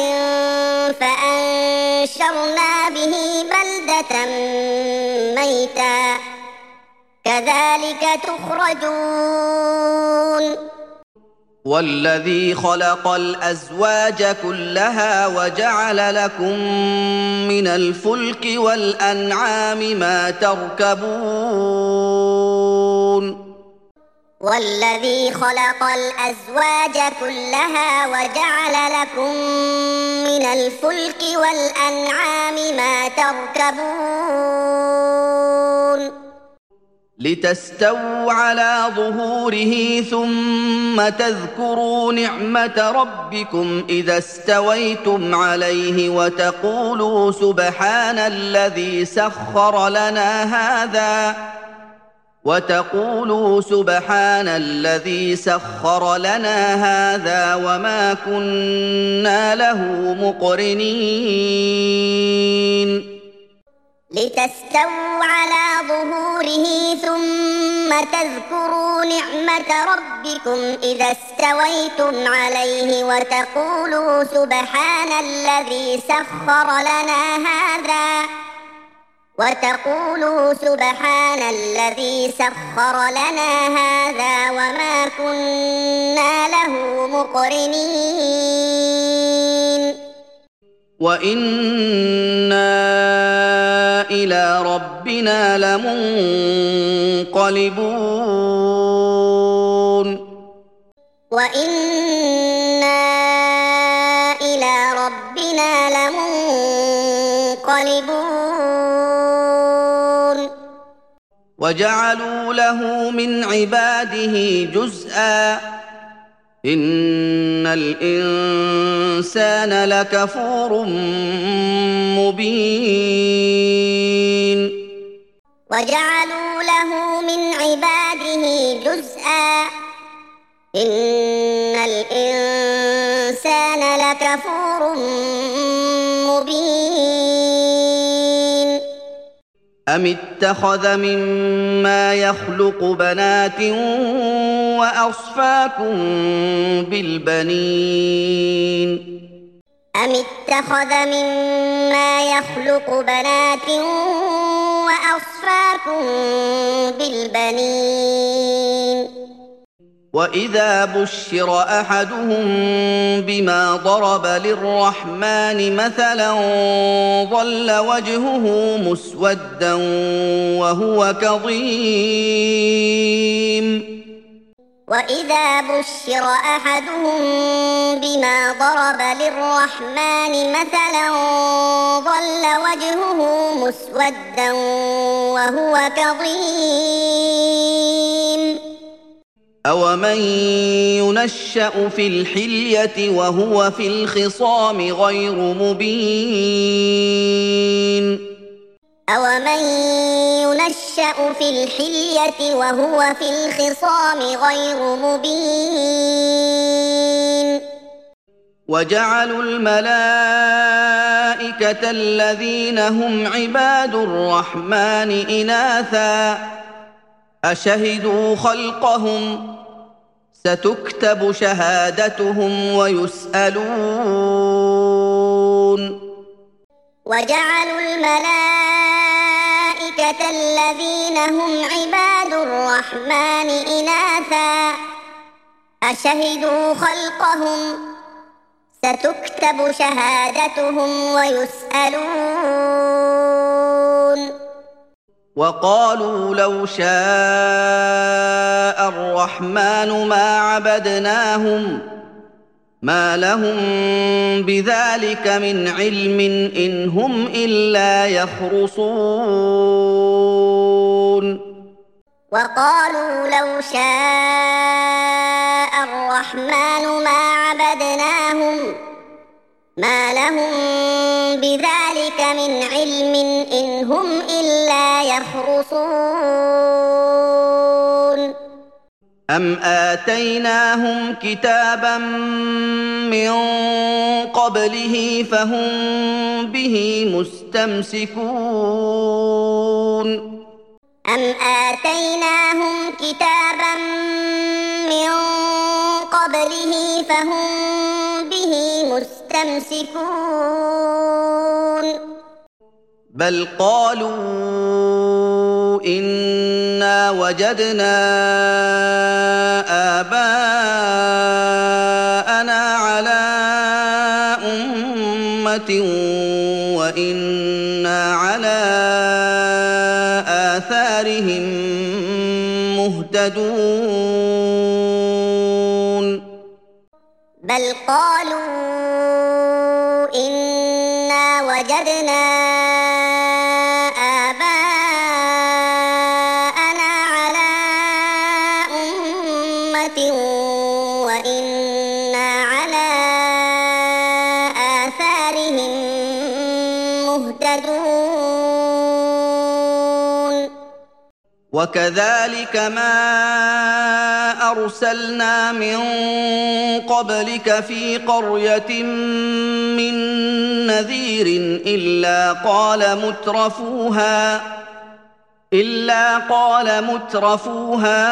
Speaker 2: فأنشرنا به بلدة ميتا كذلك تخرجون
Speaker 1: والذي خلق الأزواج كلها وجعل لكم من الفلك والأنعام ما تركبون
Speaker 2: والذي خلق الأزواج كلها وجعل لكم من الفلك والأنعام ما تركبون
Speaker 1: لتستووا على ظهوره ثم تذكروا نعمة ربكم إذا استويتم عليه وتقولوا سبحان الذي سخر لنا هذا وتقولوا سبحان الذي سخر لنا هذا وما كنا له مقرنين
Speaker 2: لتستووا على ظهوره ثم تذكروا نعمة ربكم إذا استويتم عليه وتقولوا سبحان الذي سخر لنا هذا وتقولوا سبحان الذي سخر لنا هذا وما كنا له مقرنين
Speaker 1: وإنا إلى ربنا لمنقلبون
Speaker 2: وإنا إلى ربنا لمنقلبون
Speaker 1: وجعلوا له من عباده جزءا إن الإنسان لكفور مبين
Speaker 2: وجعلوا له من عباده جزءا إن الإنسان لكفور مبين
Speaker 1: أم اتخذ مما يخلق بنات وأصفاكم بالبنين
Speaker 2: أم اتخذ مما يخلق بنات وأصفاكم بالبنين
Speaker 1: وإذا بشر أحدهم بما ضرب للرحمن مثلا ظل وجهه مسودا وهو كظيم
Speaker 2: وإذا بشر أحدهم بما ضرب للرحمن مثلا ظل وجهه مسودا وهو كظيم
Speaker 1: أومن ينشأ في الحلية وهو في الخصام غير مبين
Speaker 2: أومن ينشأ في الحلية وهو في الخصام غير مبين
Speaker 1: وجعلوا الملائكة الذين هم عباد الرحمن إناثا أشهدوا خلقهم ستكتب شهادتهم ويسألون
Speaker 2: وجعلوا الملائكة الذين هم عباد الرحمن إناثا أشهدوا خلقهم ستكتب شهادتهم ويسألون
Speaker 1: وقالوا لو شاء الرحمن ما عبدناهم ما لهم بذلك من علم إن هم إلا يخرصون
Speaker 2: وقالوا لو شاء الرحمن ما عبدناهم ما لهم بذلك من علم إن هم إلا يخرصون
Speaker 1: أم آتيناهم كتابا من قبله فهم به مستمسكون
Speaker 2: أم آتيناهم كتابا من قبله فهم به مستمسكون
Speaker 1: بل قالوا إنا وجدنا آباءنا على أمة وإنا على آثارهم مهتدون
Speaker 2: بل قالوا إنا وجدنا آباءنا على أمة وإنا على آثارهم مهتدون
Speaker 1: وكذلك ما أرسلنا من قبلك في قرية من نذير إلا قال مترفوها إلا قال مترفوها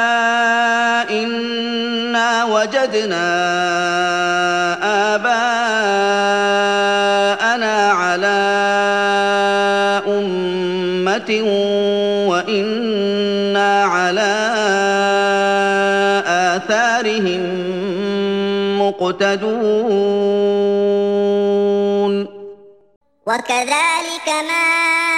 Speaker 1: إنا وجدنا آباءنا على أمة وإنا على آثارهم مقتدون
Speaker 2: وكذلك ما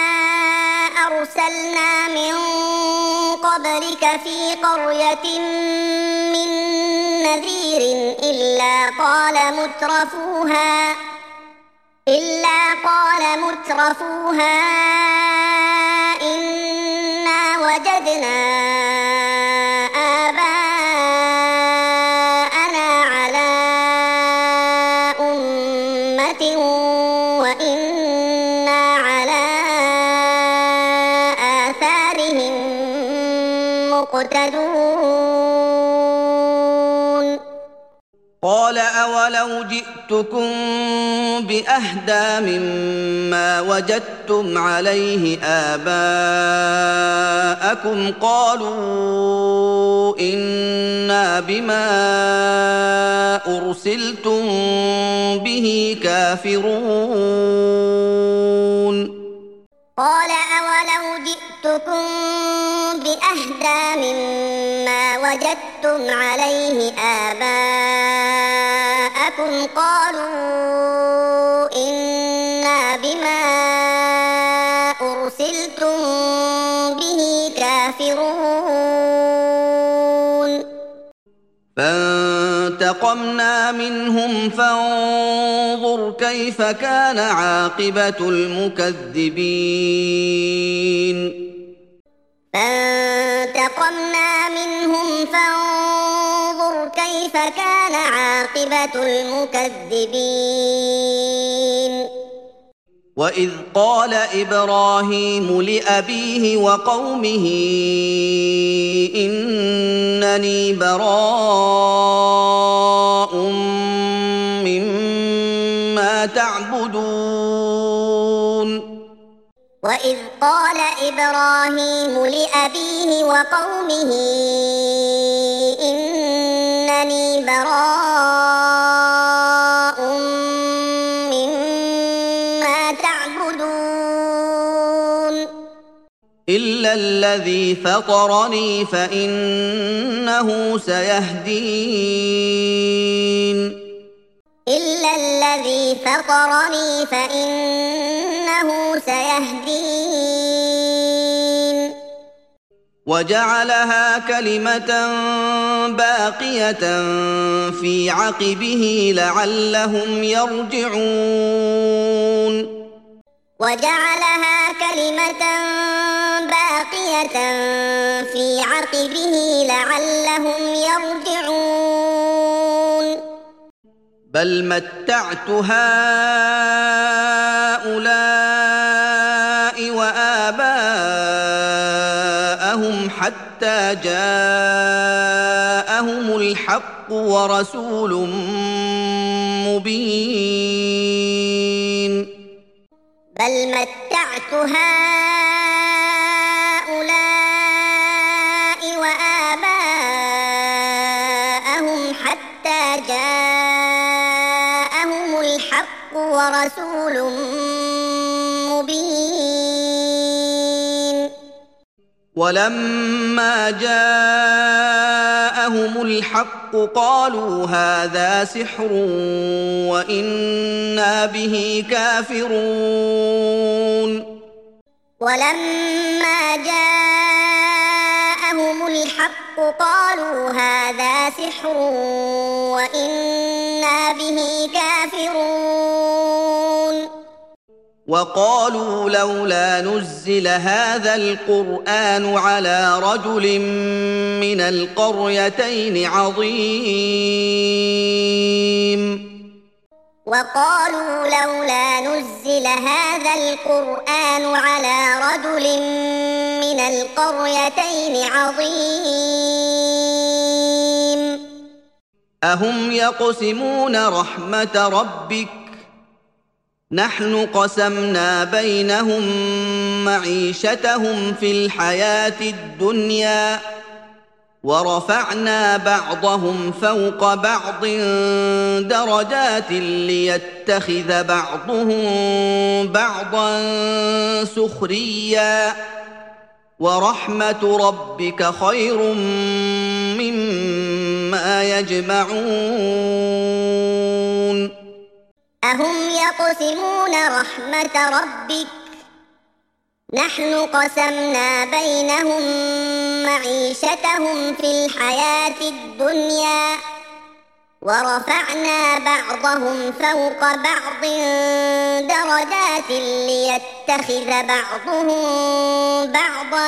Speaker 2: أرسلنا من قبلك في قرية من نذير إلا قال مترفوها إلا قال مترفوها إنا وجدنا آباءنا على أمة وإنا على آثارهم مقتدون
Speaker 1: قال أولو جئتكم بأهدى مما وجدتم عليه آباءكم قالوا إنا بما أرسلتم به كافرون
Speaker 2: قال أولو جئتكم بأهدى مما وجدتم عليه آباءكم قالوا إنا بما أرسلتم به كافرون
Speaker 1: فانتقمنا منهم فانظر كيف كان عاقبة المكذبين
Speaker 2: فانتقمنا منهم فانظر كيف كان عاقبة المكذبين
Speaker 1: وإذ قال إبراهيم لأبيه وقومه إنني براء مما تعبدون
Speaker 2: وإذ قال إبراهيم لأبيه وقومه إنني براء مما تعبدون
Speaker 1: إلا الذي فطرني فإنه سيهدين
Speaker 2: إلا الذي فطرني فإنه سيهدين
Speaker 1: وجعلها كلمة باقية في عقبه لعلهم يرجعون
Speaker 2: وجعلها كلمة باقية في عقبه لعلهم يرجعون
Speaker 1: بل متعت هؤلاء وآباءهم حتى جاءهم الحق ورسول مبين
Speaker 2: بل متعت هؤلاء وآباءهم حتى جاءهم الحق ورسول مبين
Speaker 1: ولما جاءهم الحق قالوا هذا سحر وإنا به كافرون
Speaker 2: ولما جاءهم الحق قالوا هذا سحر وإنا به كافرون
Speaker 1: وقالوا لولا نزل هذا القرآن على رجل من القريتين عظيم
Speaker 2: وقالوا لولا نزل هذا القرآن على رجل من القريتين عظيم
Speaker 1: أهم يقسمون رحمة ربك نحن قسمنا بينهم معيشتهم في الحياة الدنيا ورفعنا بعضهم فوق بعض درجات ليتخذ بعضهم بعضا سخريا ورحمة ربك خير مما يجمعون
Speaker 2: أهم يقسمون رحمة ربك نحن قسمنا بينهم معيشتهم في الحياة الدنيا ورفعنا بعضهم فوق بعض درجات ليتخذ بعضهم بعضا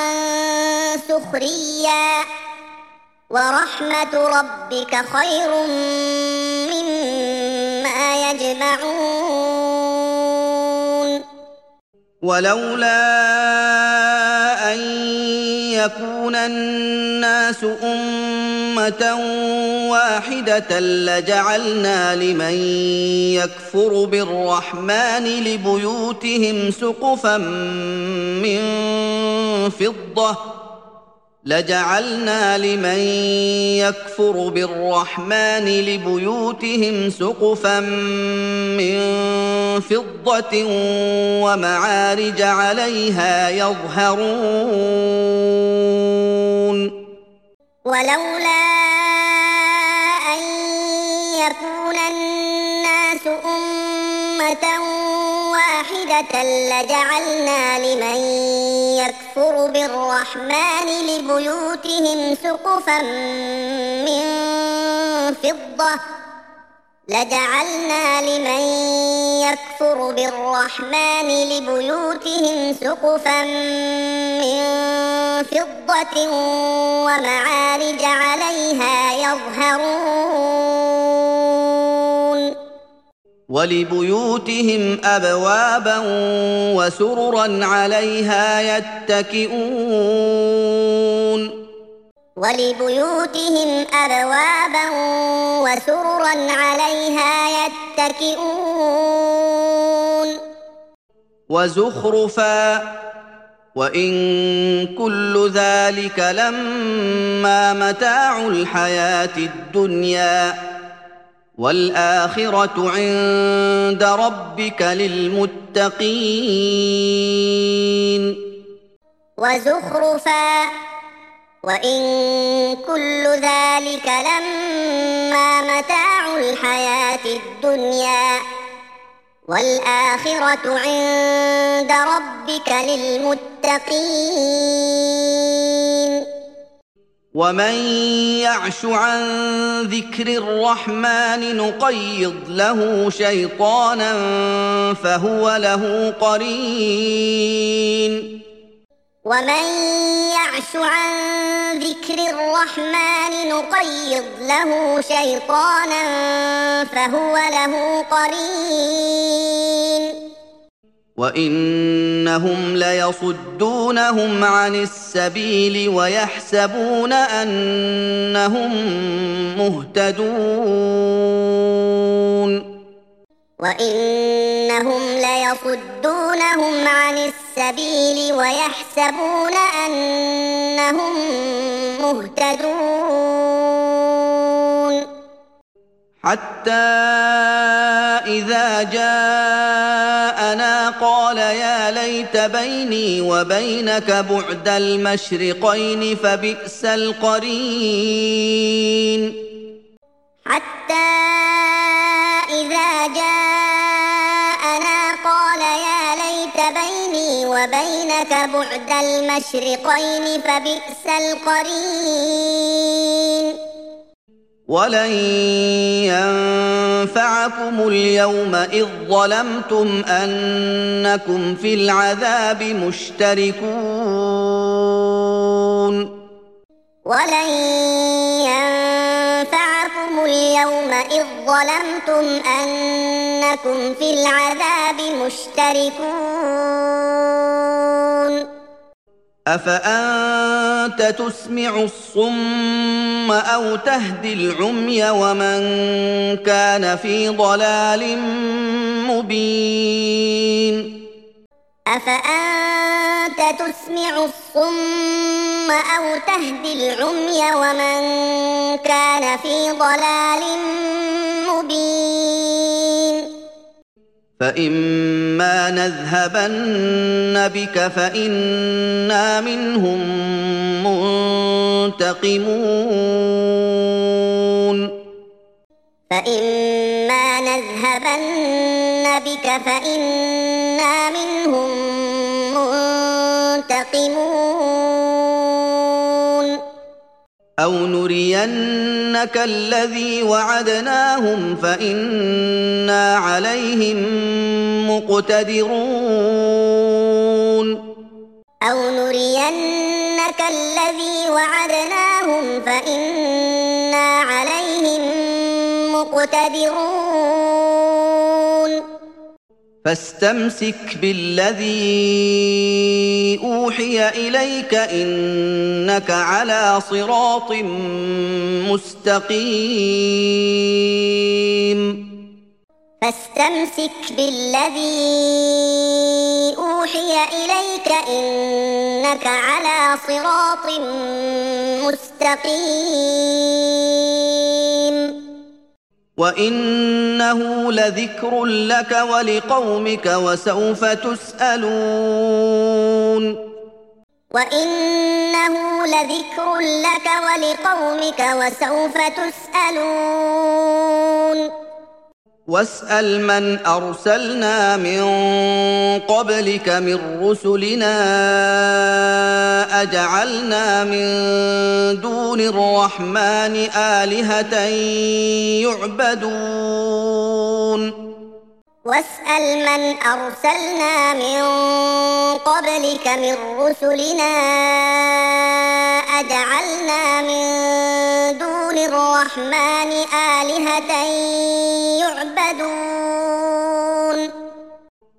Speaker 2: سخريا ورحمة ربك خير مما يجمعون
Speaker 1: ولولا أن يكون الناس أمة واحدة لجعلنا لمن يكفر بالرحمن لبيوتهم سقفا من فضة لجعلنا لمن يكفر بالرحمن لبيوتهم سقفا من فضة ومعارج عليها يظهرون
Speaker 2: ولولا أن يكون الناس أمة واحدة لجعلنا لمن يكفر بالرحمن لبيوتهم سقفا من فضة لجعلنا لمن يكفر بالرحمن لبيوتهم سقفا من فضة ومعارج عليها يظهرون
Speaker 1: ولبيوتهم أبوابا وسررا عليها يتكئون
Speaker 2: ولبيوتهم أبوابا وسررا عليها يتكئون
Speaker 1: وزخرفا وإن كل ذلك لما متاع الحياة الدنيا والآخرة عند ربك للمتقين
Speaker 2: وزخرفا وإن كل ذلك لما متاع الحياة الدنيا والآخرة عند ربك للمتقين
Speaker 1: ومن يعش عن ذكر الرحمن نقيض له شيطانا فهو له قرين
Speaker 2: ومن يعش عن ذكر الرحمن نقيض له شيطانا فهو له قرين
Speaker 1: وإنهم ليصدونهم عن السبيل ويحسبون أنهم مهتدون
Speaker 2: وإنهم ليصدونهم عن السبيل ويحسبون أنهم مهتدون
Speaker 1: حتى إذا جاءنا قال يا ليت بيني وبينك بعد المشرقين فبئس القرين
Speaker 2: حتى إذا جاءنا قال يا ليت بيني وبينك بعد المشرقين فبئس القرين
Speaker 1: ولن ينفعكم اليوم إذ ظلمتم أنكم في العذاب مشتركون
Speaker 2: ولن ينفعكم اليوم إذ ظلمتم أنكم في العذاب مشتركون
Speaker 1: أفأنت تسمع الصم أو تهدي العمي ومن كان في ضلال مبين
Speaker 2: أفأنت تسمع الصم أو تهدي العمي ومن كان في ضلال مبين
Speaker 1: فإما نذهبن بك فإنا منهم منتقمون
Speaker 2: فإما نذهبن بك فإنا منهم منتقمون
Speaker 1: أو نرينك الذي وعدناهم فإنا عليهم مقتدرون
Speaker 2: أو نرينك الذي وعدناهم فإنا عليهم مقتدرون
Speaker 1: فاستمسك بالذي أوحي إليك إنك على صراط مستقيم
Speaker 2: فاستمسك بالذي أوحي إليك إنك على صراط مستقيم
Speaker 1: وإنه لذكر لك ولقومك وسوف تسألون
Speaker 2: وإنه لذكر لك ولقومك وسوف تسألون
Speaker 1: واسأل من أرسلنا من قبلك من رسلنا أجعلنا من دون الرحمن آلهة يعبدون
Speaker 2: واسأل من أرسلنا من قبلك من رسلنا أجعلنا من دون الرحمن آلهة يعبدون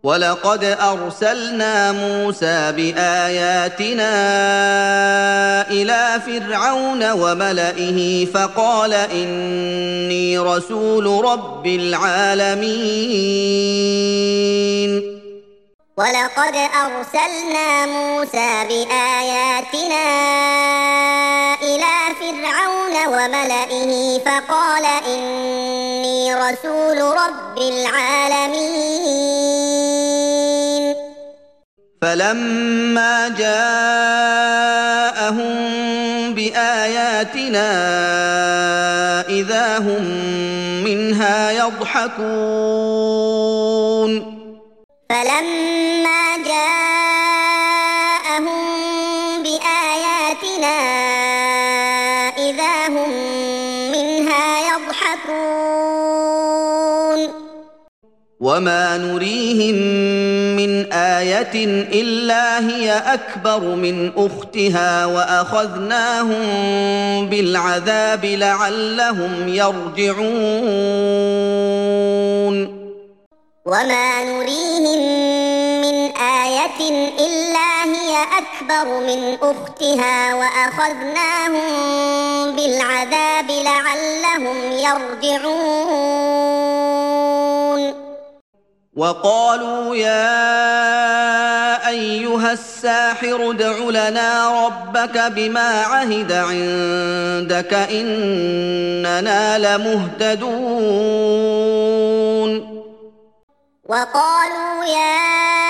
Speaker 1: ولقد أرسلنا موسى بآياتنا إلى فرعون وملئه فقال إني رسول رب العالمين
Speaker 2: ولقد أرسلنا موسى بآياتنا إلى فرعون وملئه فقال إني رسول رب العالمين
Speaker 1: فلما جاءهم بآياتنا إذا هم منها يضحكون
Speaker 2: فلما جاءهم بآياتنا إذا هم منها يضحكون
Speaker 1: وما نريهم من آية إلا هي أكبر من أختها وأخذناهم بالعذاب لعلهم يرجعون
Speaker 2: وما نريهم من آية إلا هي أكبر من أختها وأخذناهم بالعذاب لعلهم يرجعون
Speaker 1: وقالوا يا أيها الساحر ادع لنا ربك بما عهد عندك إننا لمهتدون
Speaker 2: وقالوا يا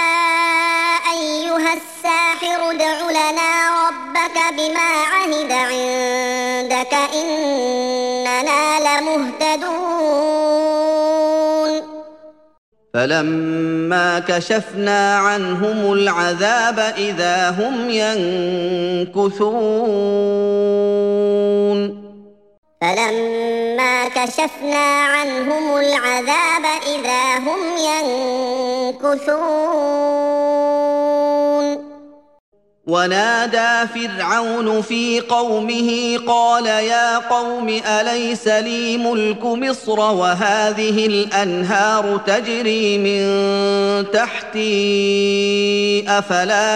Speaker 2: أيها الساحر ادع لنا ربك بما عهد عندك إننا لمهتدون
Speaker 1: فلما كشفنا عنهم العذاب إذا هم ينكثون
Speaker 2: فلما كشفنا عنهم العذاب إذا هم ينكثون
Speaker 1: ونادى فرعون في قومه قال يا قوم أليس لي ملك مصر وهذه الأنهار تجري من تحتي أفلا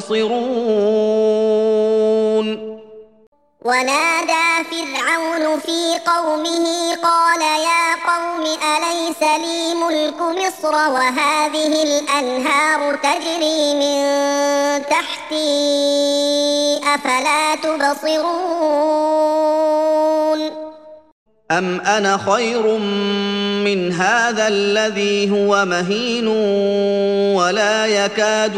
Speaker 1: تبصرون
Speaker 2: ونادى فرعون في قومه قال يا قوم أليس لي ملك مصر وهذه الأنهار تجري من تحتي أفلا تبصرون
Speaker 1: أم أنا خير من هذا الذي هو مهين ولا يكاد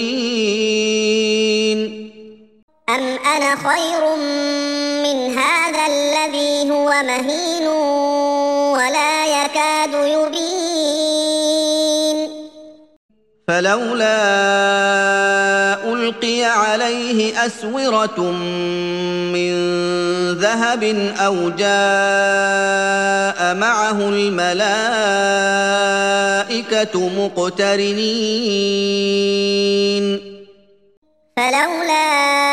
Speaker 1: يبين
Speaker 2: أم أنا خير من هذا الذي هو مهين ولا يكاد يبين
Speaker 1: فلولا ألقي عليه أسورة من ذهب أو جاء معه الملائكة مقترنين
Speaker 2: فلولا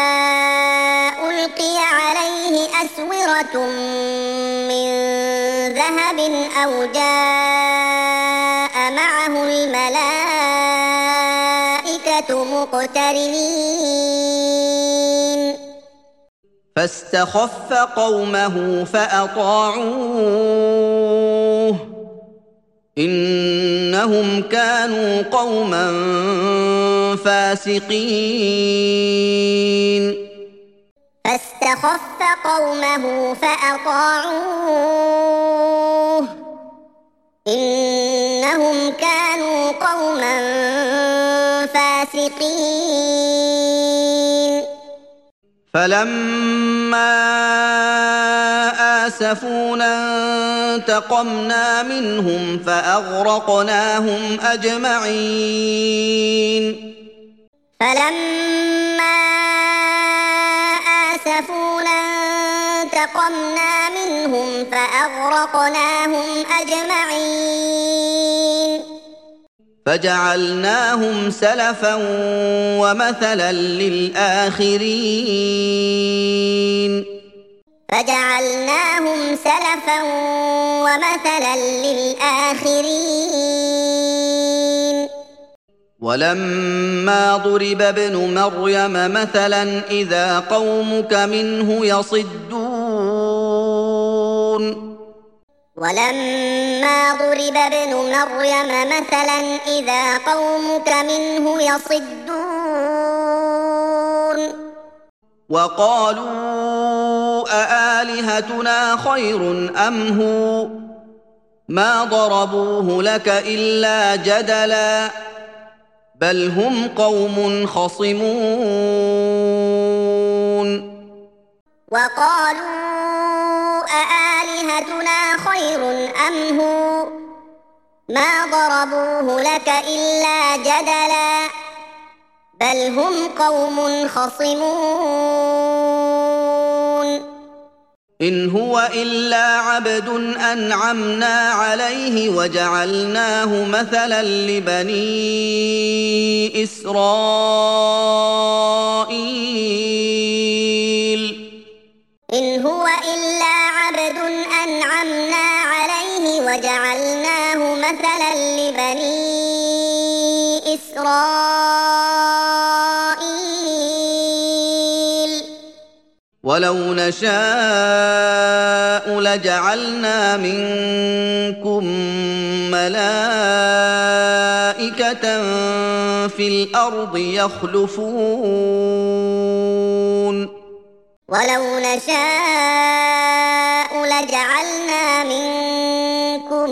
Speaker 2: ألقي عليه أسورة من ذهب أو جاء معه الملائكة مقترنين
Speaker 1: فاستخف قومه فأطاعوه إنهم كانوا قوما فاسقين
Speaker 2: فاستخف قومه فأطاعوه إنهم كانوا قوما فاسقين
Speaker 1: فلما آسفونا انتقمنا منهم فأغرقناهم أجمعين
Speaker 2: فلما آسفونا انتقمنا منهم فأغرقناهم أجمعين
Speaker 1: فجعلناهم سلفا ومثلا للآخرين
Speaker 2: فجعلناهم سلفا ومثلا للآخرين
Speaker 1: ولما ضرب ابن مريم مثلا إذا قومك منه يصدون
Speaker 2: ولما ضرب ابن مريم مثلا إذا قومك منه يصدون
Speaker 1: وقالوا أآلهتنا خير أم هو ما ضربوه لك إلا جدلا بل هم قوم خصمون
Speaker 2: وقالوا أآلهتنا خير أم هو ما ضربوه لك إلا جدلا بل هم قوم خصمون
Speaker 1: إن هو إلا عبد أنعمنا عليه وجعلناه مثلا لبني إسرائيل
Speaker 2: إن هو إلا عبد أنعمنا عليه وجعلناه مثلا لبني إسرائيل
Speaker 1: ولو نشاء لجعلنا منكم ملائكة في الأرض يخلفون
Speaker 2: ولو نشاء لجعلنا منكم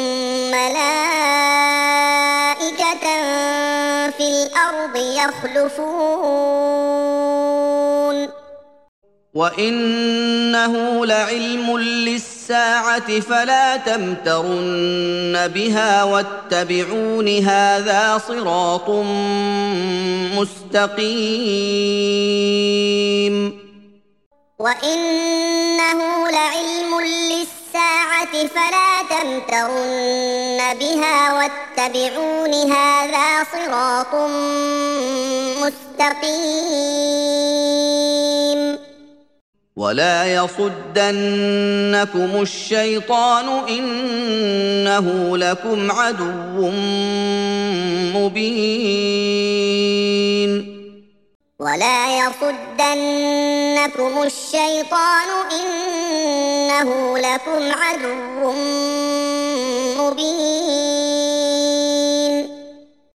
Speaker 2: ملائكة في الأرض يخلفون
Speaker 1: وإنه لعلم للساعة فلا تمترن بها واتبعون هذا صراط مستقيم
Speaker 2: وإنه لعلم للساعة فلا تمترن بها واتبعون هذا صراط مستقيم
Speaker 1: ولا يصدنكم الشيطان إنه لكم عدو مبين
Speaker 2: ولا يصدنكم الشيطان إنه لكم عدو مبين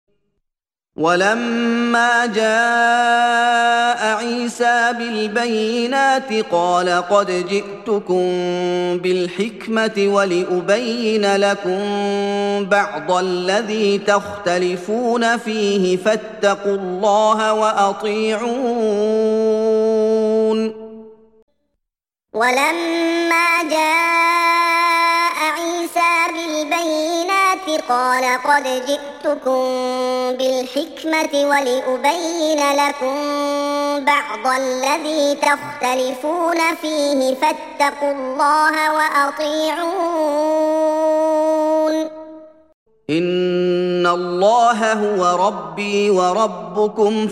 Speaker 1: ولما جاء عيسى بالبينات قال قد جئتكم بالحكمة ولأبين لكم بعض الذي تختلفون فيه فاتقوا الله وأطيعون
Speaker 2: ولما جاء عيسى بالبينات قال قد جئتكم بالحكمة ولأبين لكم بعض الذي تختلفون فيه فاتقوا الله وأطيعون
Speaker 1: إن الله هو ربي وربكم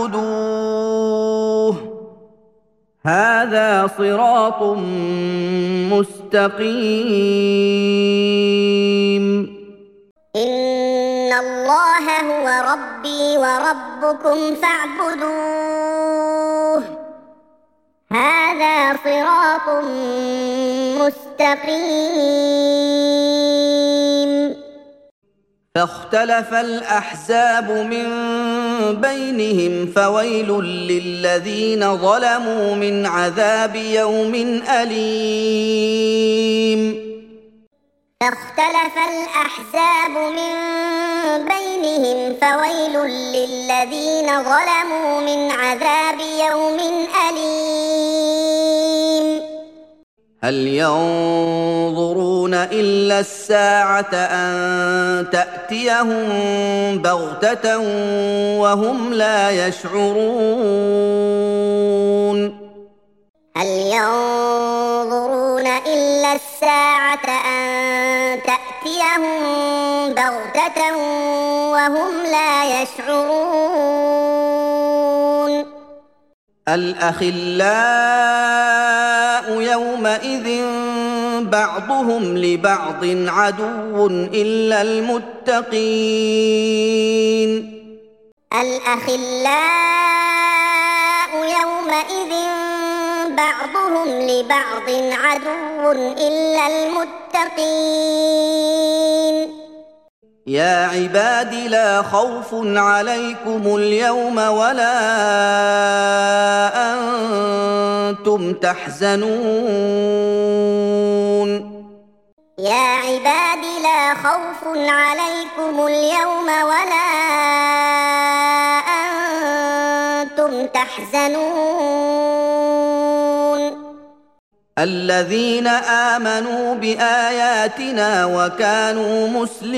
Speaker 1: فاعبدوه هذا صراط مستقيم
Speaker 2: إن الله هو ربي وربكم فاعبدوه هذا صراط مستقيم
Speaker 1: فاختلف الأحزاب من بينهم فويل للذين ظلموا من عذاب يوم أليم
Speaker 2: فاختلف الأحزاب من بينهم فويل للذين ظلموا من عذاب يوم أليم
Speaker 1: هل ينظرون إلا الساعة أن تأتيهم بغتة وهم لا يشعرون
Speaker 2: هل ينظرون إلا الساعة أن تأتيهم بغتة وهم لا يشعرون
Speaker 1: الأخلاء يومئذ بعضهم لبعض عدو إلا المتقين
Speaker 2: الأخلاء يومئذ بعضهم لبعض عدو إلا المتقين
Speaker 1: يا عباد لا خوف عليكم اليوم ولا أنتم تحزنون
Speaker 2: يا عباد لا خوف عليكم اليوم ولا أنتم تحزنون
Speaker 1: الذين آمنوا بآياتنا وكانوا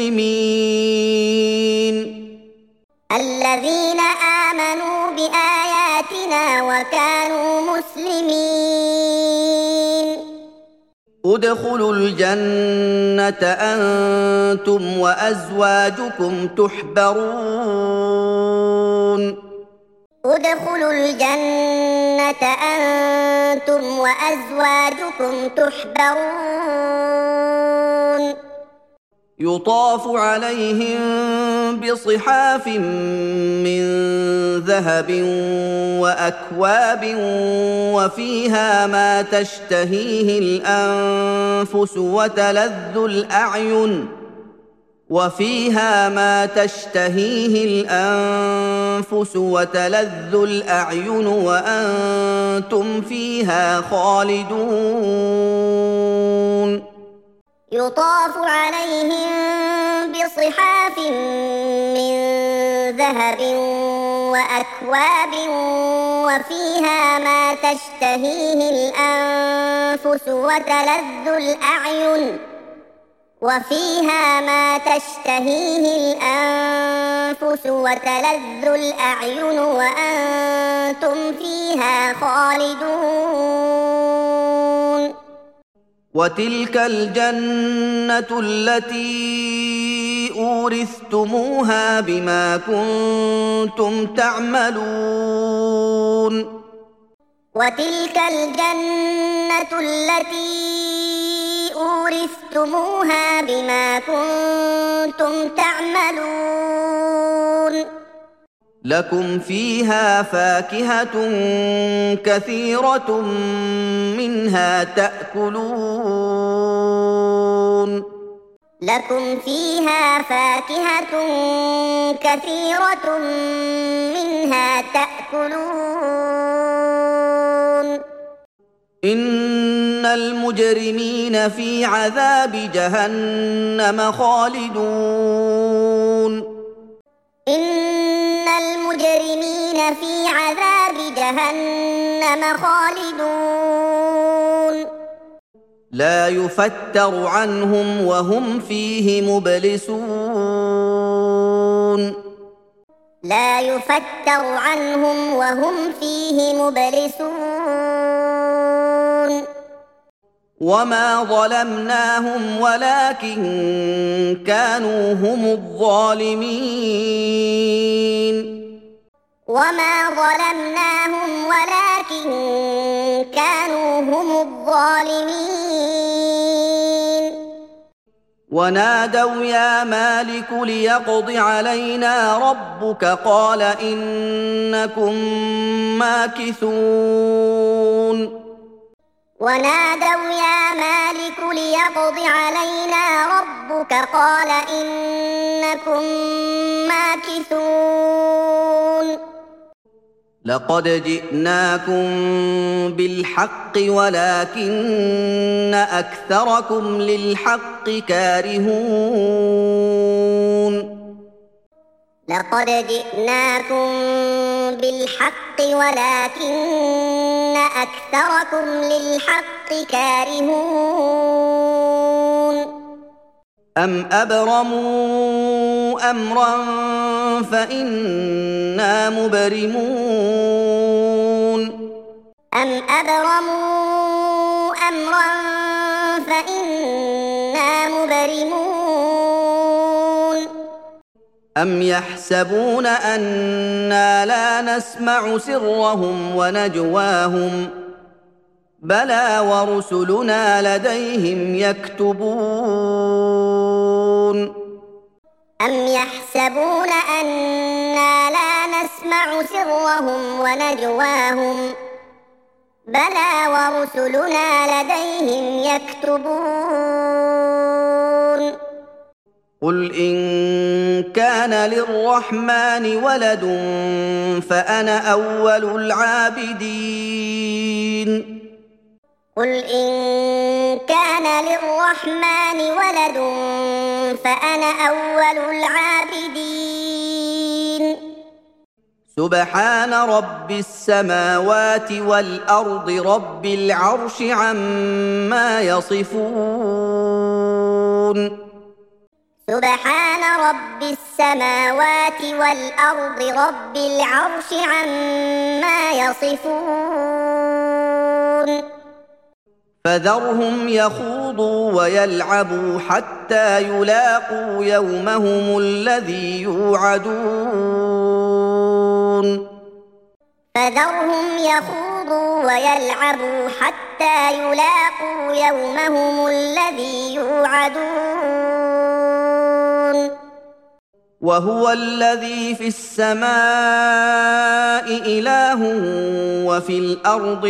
Speaker 1: مسلمين
Speaker 2: الذين آمنوا بآياتنا وكانوا مسلمين
Speaker 1: ادخلوا الجنة أنتم وأزواجكم تحبرون
Speaker 2: ادخلوا الجنة أنتم وأزواجكم تحبرون
Speaker 1: يطاف عليهم بصحاف من ذهب وأكواب وفيها ما تشتهيه الأنفس وتلذ الأعين وفيها ما تشتهيه الأنفس وتلذ الأعين وأنتم فيها خالدون
Speaker 2: يطاف عليهم بصحاف من ذهب وأكواب وفيها ما تشتهيه الأنفس وتلذ الأعين وفيها ما تشتهيه الأنفس وتلذ الأعين وأنتم فيها خالدون
Speaker 1: وتلك الجنة التي أورثتموها بما كنتم تعملون
Speaker 2: وتلك الجنة التي أورثتموها بما كنتم تعملون
Speaker 1: لكم فيها فاكهة كثيرة منها تأكلون
Speaker 2: لكم فيها فاكهة كثيرة منها تأكلون
Speaker 1: إن المجرمين في عذاب جهنم خالدون
Speaker 2: إن المجرمين في عذاب جهنم خالدون
Speaker 1: لا يفتر عنهم وهم فيه مبلسون
Speaker 2: لا يفتر عنهم وهم فيه مبلسون
Speaker 1: وما ظلمناهم ولكن كانوا هم الظالمين
Speaker 2: وما ظلمناهم ولكن كانوا هم الظالمين
Speaker 1: ونادوا يا مالك ليقض علينا ربك قال إنكم ماكثون
Speaker 2: ونادوا يا مالك ليقض علينا ربك قال إنكم ماكثون
Speaker 1: لقد جئناكم بالحق ولكن أكثركم للحق كارهون
Speaker 2: لقد جئناكم بالحق ولكن أكثركم للحق كارهون
Speaker 1: أم أبرموا أمرا فإنا مبرمون
Speaker 2: أم أبرموا أمرا فإنا مبرمون
Speaker 1: أم يحسبون أنا لا نسمع سرهم ونجواهم بلى ورسلنا لديهم يكتبون
Speaker 2: أم يحسبون أنا لا يسمع سرهم ونجواهم بلى ورسلنا لديهم يكتبون
Speaker 1: قل إن كان للرحمن ولد فأنا أول العابدين
Speaker 2: قل إن كان للرحمن ولد فأنا أول العابدين
Speaker 1: سبحان رب السماوات والأرض رب العرش عما يصفون
Speaker 2: سبحان رب السماوات والأرض رب العرش عما يصفون
Speaker 1: فذرهم يخوضوا ويلعبوا حتى يلاقوا يومهم الذي يوعدون
Speaker 2: فذرهم يخوضوا ويلعبوا حتى يلاقوا يومهم الذي يوعدون
Speaker 1: وهو الذي في السماء إله وفي الأرض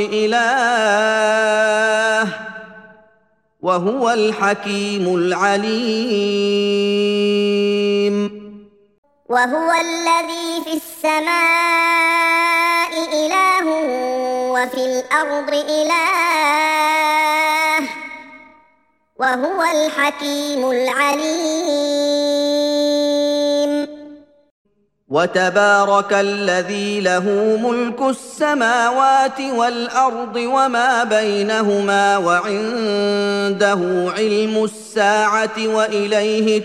Speaker 1: إله وهو الحكيم العليم
Speaker 2: وهو الذي في السماء إله وفي الأرض إله وهو الحكيم العليم
Speaker 1: وتبارك الذي له ملك السماوات والأرض وما بينهما وعنده علم الساعة وإليه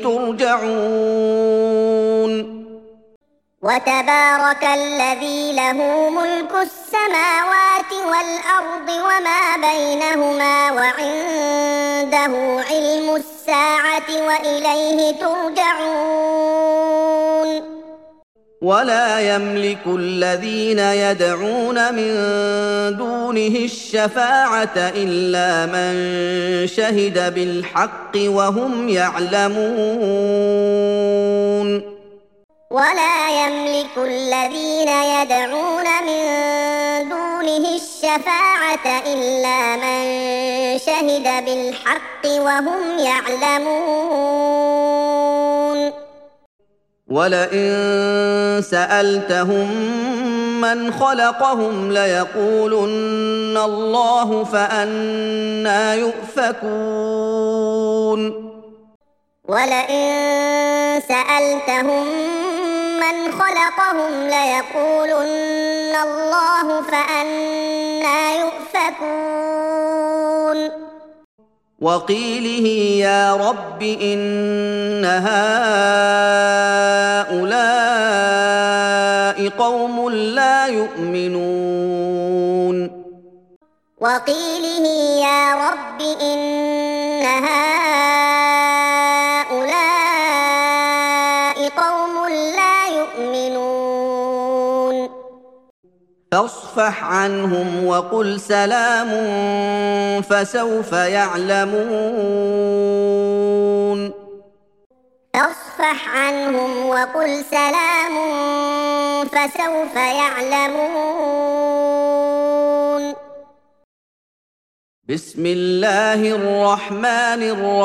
Speaker 1: ترجعون
Speaker 2: وتبارك الذي له ملك السماوات والأرض وما بينهما وعنده علم الساعة وإليه ترجعون
Speaker 1: ولا يملك الذين يدعون من دونه الشفاعة إلا من شهد بالحق وهم يعلمون
Speaker 2: ولا يملك الذين يدعون من دونه الشفاعة إلا من شهد بالحق وهم يعلمون
Speaker 1: ولئن سألتهم من خلقهم ليقولن الله فأنى يؤفكون
Speaker 2: ولئن سألتهم من خلقهم ليقولن الله فأنى يؤفكون
Speaker 1: وقيله يا رب إن هؤلاء قوم لا يؤمنون
Speaker 2: وقيله يا رب إن هؤلاء قوم لا يؤمنون
Speaker 1: فاصفح عنهم وقل سلام فسوف يعلمون
Speaker 2: فاصفح عنهم وقل سلام فسوف يعلمون
Speaker 1: بسم الله الرحمن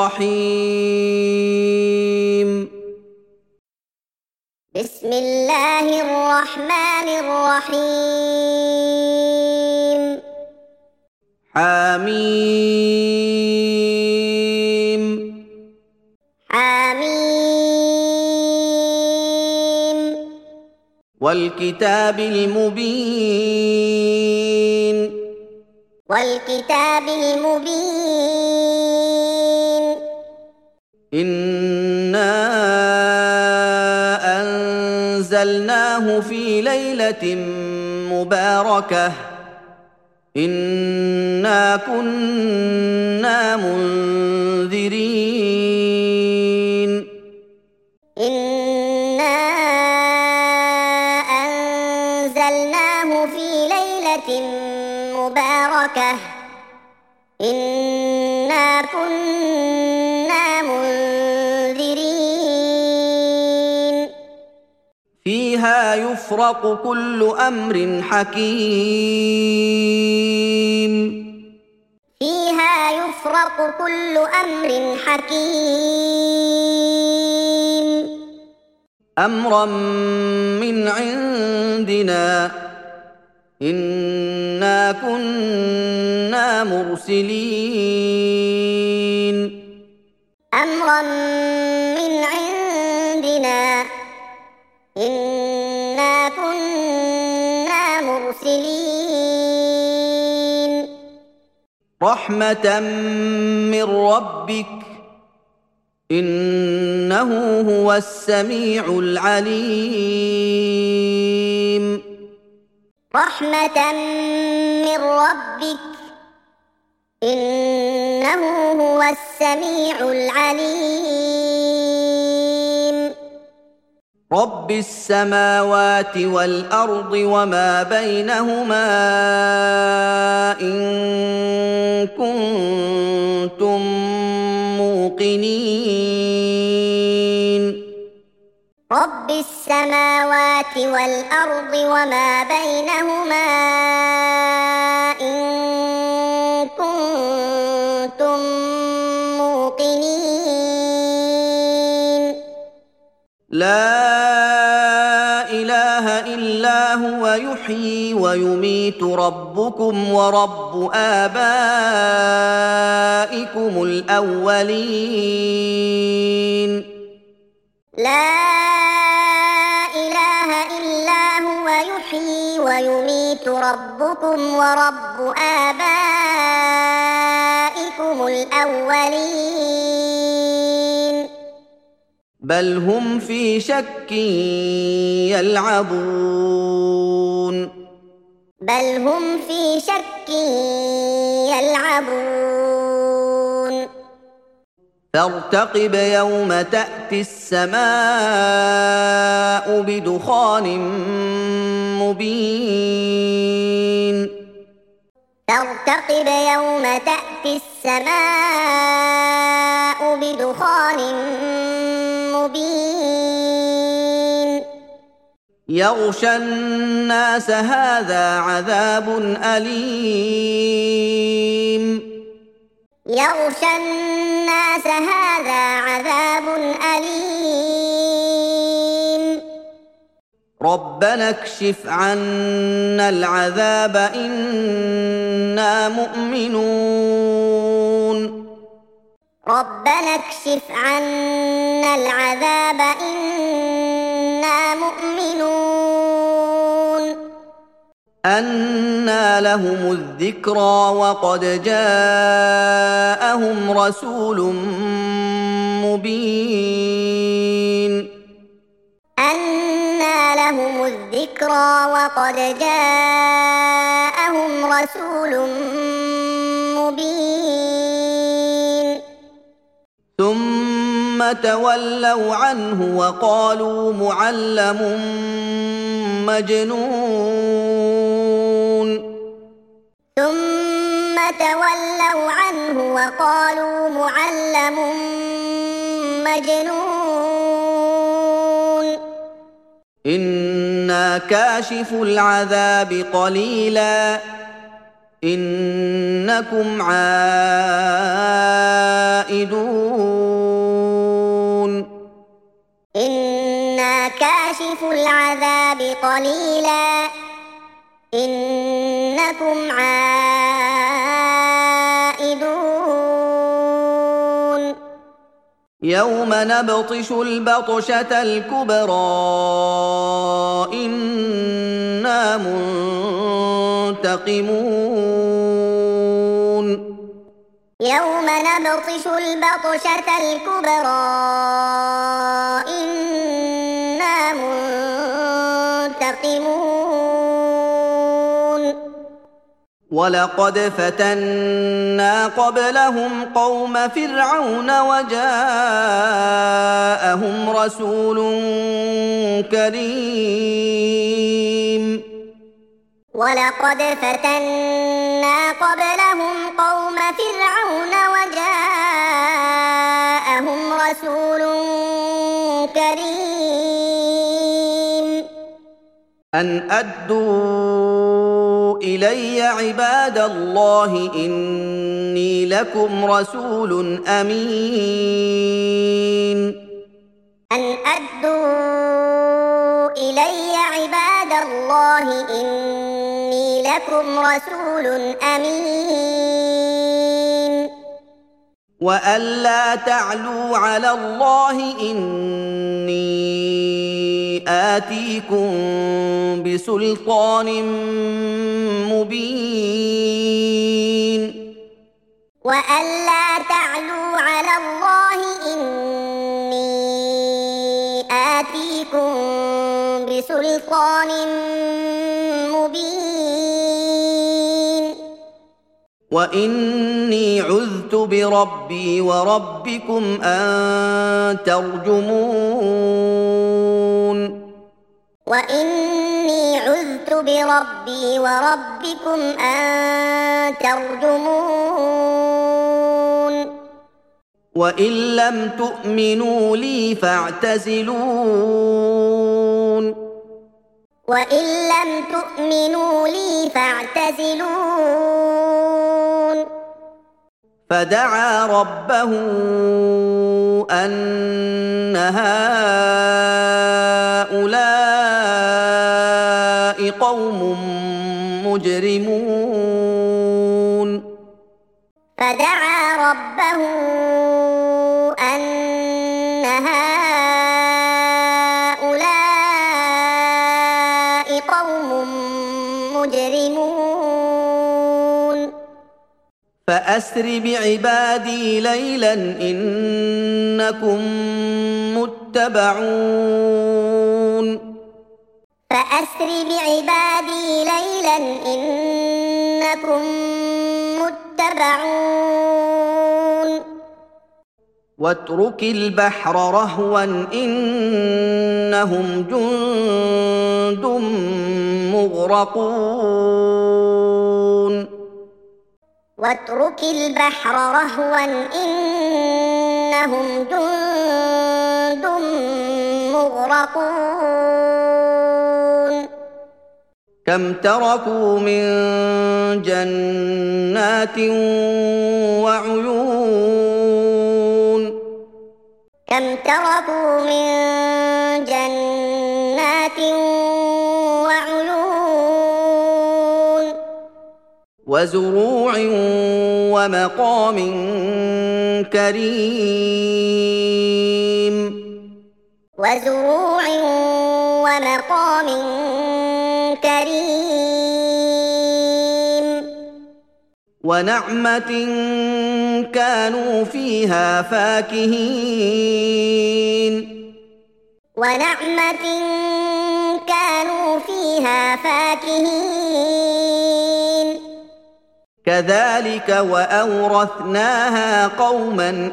Speaker 1: الرحيم
Speaker 2: بسم الله الرحمن الرحيم
Speaker 1: حميم
Speaker 2: حميم
Speaker 1: والكتاب المبين
Speaker 2: والكتاب المبين
Speaker 1: إنا أنزلناه في ليلة مباركة إنا كنا منذرين
Speaker 2: إنا أنزلناه في ليلة مباركة إنا كنا منذرين
Speaker 1: فيها يفرق كل أمر حكيم
Speaker 2: فيها يفرق كل أمر حكيم
Speaker 1: أمرا من عندنا إنا كنا مرسلين
Speaker 2: أمرا من عندنا إنا كنا مرسلين
Speaker 1: رحمة من ربك إنه هو السميع العليم
Speaker 2: رحمة من ربك إنه هو السميع العليم
Speaker 1: رب السماوات والأرض وما بينهما إن كنتم موقنين
Speaker 2: رب السماوات والأرض وما بينهما إن كنتم موقنين
Speaker 1: لا إله إلا هو يحيي ويميت ربكم ورب آبائكم الأولين
Speaker 2: لا إله إلا هو يحيي ويميت ربكم ورب آبائكم الأولين
Speaker 1: بل هم في شك يلعبون
Speaker 2: بل هم في شك يلعبون
Speaker 1: فارتقب يوم تأتي السماء بدخان مبين
Speaker 2: فارتقب يوم تأتي السماء بدخان مبين
Speaker 1: يغشى الناس هذا عذاب أليم
Speaker 2: يغشى الناس هذا عذاب أليم
Speaker 1: ربنا اكشف عنا العذاب إنا مؤمنون
Speaker 2: ربنا اكشف عنا العذاب إنا مؤمنون
Speaker 1: أنى لهم الذكرى وقد جاءهم رسول مبين
Speaker 2: أنى لهم الذكرى وقد جاءهم رسول مبين
Speaker 1: ثم تولوا عنه وقالوا معلم مجنون
Speaker 2: ثم تولوا عنه وقالوا معلم مجنون
Speaker 1: إنا كاشف العذاب قليلا إنكم عائدون
Speaker 2: إنا كاشف العذاب قليلا إنكم عائدون
Speaker 1: يوم نبطش البطشة الكبرى إنا منتقمون
Speaker 2: يوم نبطش البطشة الكبرى إنا منتقمون
Speaker 1: ولقد فتنا قبلهم قوم فرعون وجاءهم رسول كريم
Speaker 2: ولقد فتنا قبلهم قوم فرعون وجاءهم رسول كريم
Speaker 1: أن أدوا إلي عباد الله إني لكم رسول أمين
Speaker 2: أن أدوا إلي عباد الله إني لكم رسول أمين
Speaker 1: وأن لا تعلوا على الله إني آتيكم بسلطان مبين
Speaker 2: وأن لا تعلوا على الله إني آتيكم بسلطان مبين
Speaker 1: وإني عذت بربي وربكم أن ترجمون
Speaker 2: وإني عذت بربي وربكم أن ترجمون
Speaker 1: وإن لم تؤمنوا لي فاعتزلون
Speaker 2: وإن لم تؤمنوا لي فاعتزلون
Speaker 1: فدعا ربه أن هؤلاء قوم مجرمون
Speaker 2: فدعا ربه أن هؤلاء قوم مجرمون
Speaker 1: فأسر بعبادي ليلا إنكم متبعون
Speaker 2: فأسر بعبادي ليلا إنكم متبعون
Speaker 1: واترك البحر رهوا إنهم جند مغرقون
Speaker 2: واترك البحر رهوا إنهم جند مغرقون
Speaker 1: كم تركوا من جنات وعيون
Speaker 2: كم تركوا من جنات وعيون
Speaker 1: وزروع ومقام كريم
Speaker 2: وزروع ومقام كريم
Speaker 1: ونعمة كانوا فيها فاكهين
Speaker 2: ونعمة كانوا فيها فاكهين
Speaker 1: كذلك وأورثناها قوما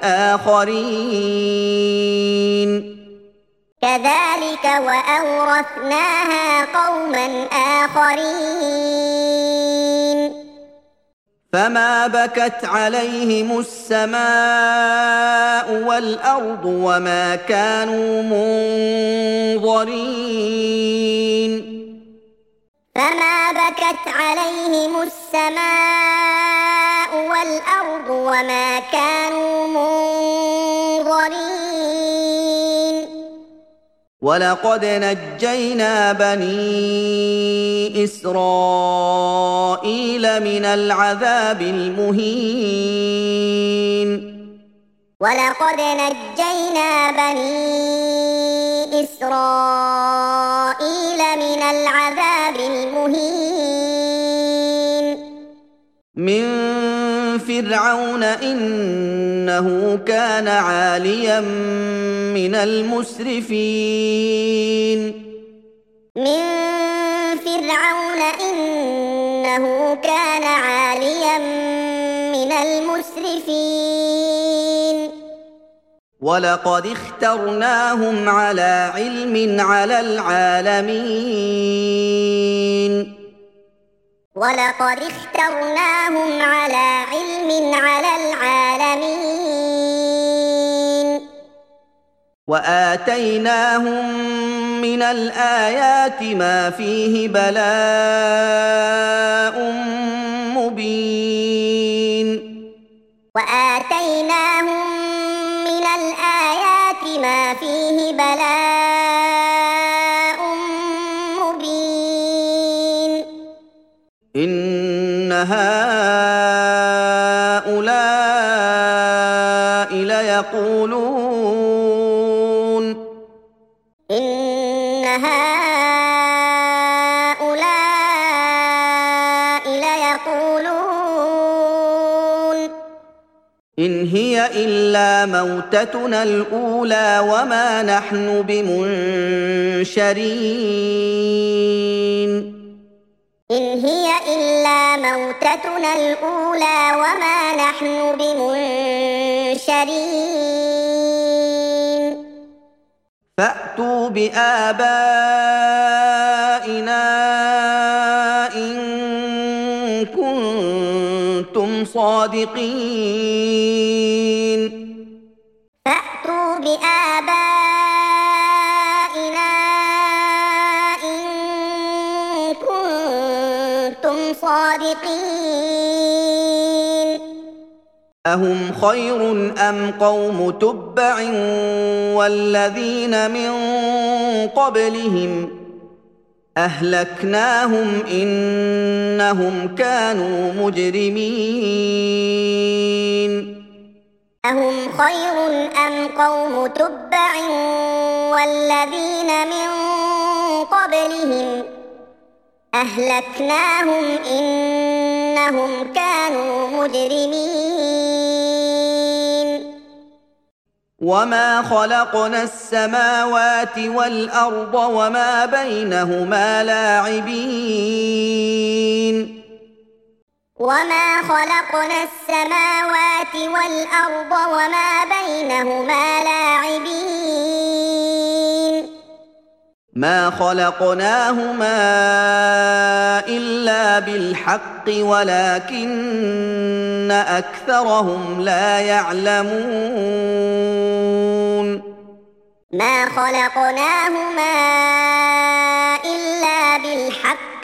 Speaker 1: آخرين
Speaker 2: كذلك وأورثناها قوما آخرين
Speaker 1: فما بكت عليهم السماء والأرض وما كانوا منظرين
Speaker 2: فما بكت عليهم السماء والأرض وما كانوا منظرين
Speaker 1: ولقد نجينا بني إسرائيل من العذاب المهين
Speaker 2: ولقد نجينا بني إسرائيل من العذاب المهين
Speaker 1: من فرعون إنه كان عاليا من المسرفين
Speaker 2: من فرعون إنه كان عاليا من المسرفين
Speaker 1: ولقد اخترناهم على علم على العالمين
Speaker 2: ولقد اخترناهم على علم على العالمين
Speaker 1: وآتيناهم من الآيات ما فيه بلاء مبين
Speaker 2: وآتيناهم من الآيات ما فيه بلاء مبين
Speaker 1: إن هؤلاء ليقولون
Speaker 2: إن هؤلاء ليقولون
Speaker 1: إن هي إلا موتتنا الأولى وما نحن بمنشرين
Speaker 2: إن هي إلا موتتنا الأولى وما نحن بمنشرين
Speaker 1: فأتوا بآبائنا إن كنتم صادقين
Speaker 2: فأتوا بآبائنا إن كنتم صادقين
Speaker 1: أهم خير أم قوم تبع والذين من قبلهم أهلكناهم إنهم كانوا مجرمين
Speaker 2: أهم خير أم قوم تبع والذين من قبلهم أهلكناهم إنهم كانوا مجرمين
Speaker 1: وما خلقنا السماوات والأرض وما بينهما لاعبين
Speaker 2: وما خلقنا السماوات والأرض وما بينهما لاعبين
Speaker 1: ما خلقناهما إلا بالحق ولكن أكثرهم لا يعلمون
Speaker 2: ما خلقناهما إلا بالحق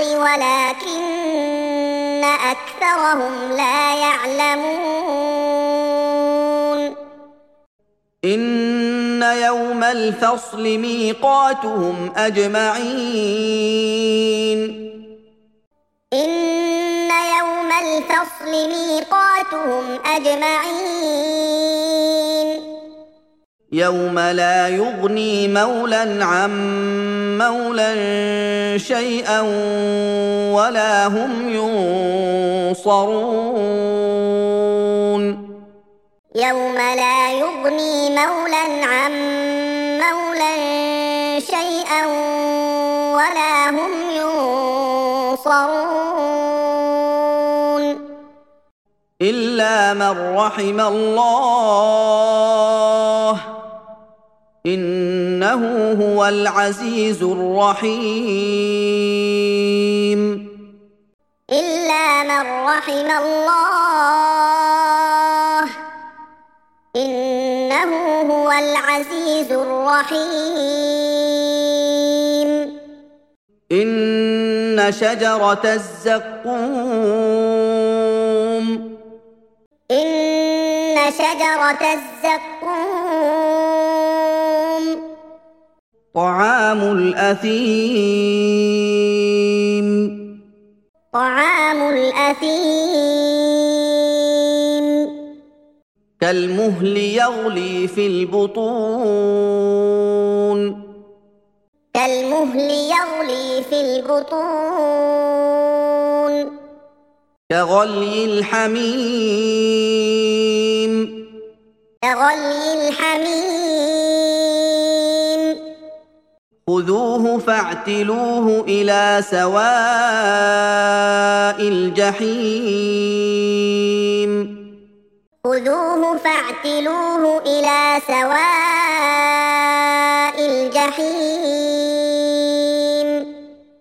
Speaker 2: ولكن أكثرهم لا يعلمون
Speaker 1: إن يوم الفصل ميقاتهم أجمعين
Speaker 2: إن يوم الفصل ميقاتهم أجمعين
Speaker 1: يوم لا يغني مولى عن مولى شيئا ولا هم ينصرون
Speaker 2: يوم لا يغني مولى عن مولى شيئا ولا هم ينصرون
Speaker 1: إلا من رحم الله إنه هو العزيز الرحيم
Speaker 2: إلا من رحم الله إنه هو العزيز الرحيم
Speaker 1: إن شجرة الزقوم
Speaker 2: إن شجرة الزقوم
Speaker 1: طعام الأثيم
Speaker 2: طعام الأثيم
Speaker 1: كالمهل يغلي في البطون
Speaker 2: كالمهل يغلي في البطون
Speaker 1: كغلي الحميم
Speaker 2: كغلي الحميم
Speaker 1: خذوه فاعتلوه إلى سواء الجحيم
Speaker 2: خذوه فاعتلوه إلى سواء الجحيم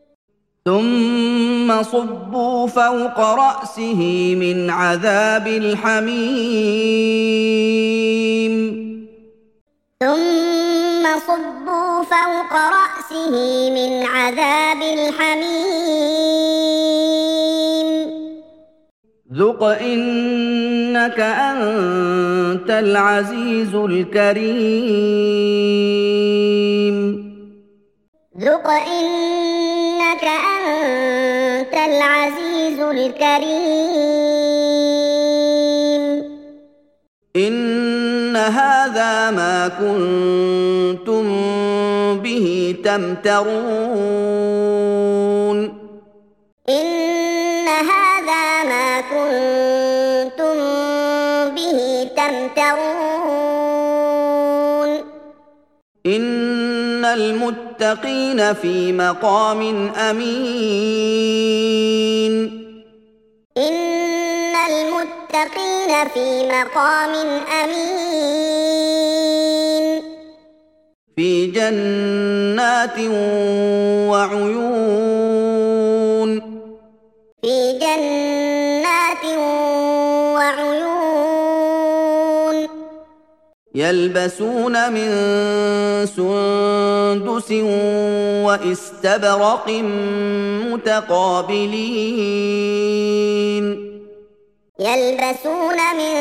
Speaker 1: ثم صبوا فوق رأسه من عذاب الحميم
Speaker 2: ثم ويصبوا فوق رأسه من عذاب الحميم
Speaker 1: ذق إنك أنت العزيز الكريم
Speaker 2: ذق إنك أنت العزيز الكريم
Speaker 1: إن هذا ما كنتم به تمترون
Speaker 2: إن هذا ما كنتم به تمترون
Speaker 1: إن المتقين في مقام أمين
Speaker 2: إن المتقين في مقام أمين
Speaker 1: في جنات وعيون
Speaker 2: في جنات وعيون
Speaker 1: يلبسون من سندس واستبرق متقابلين
Speaker 2: يلبسون من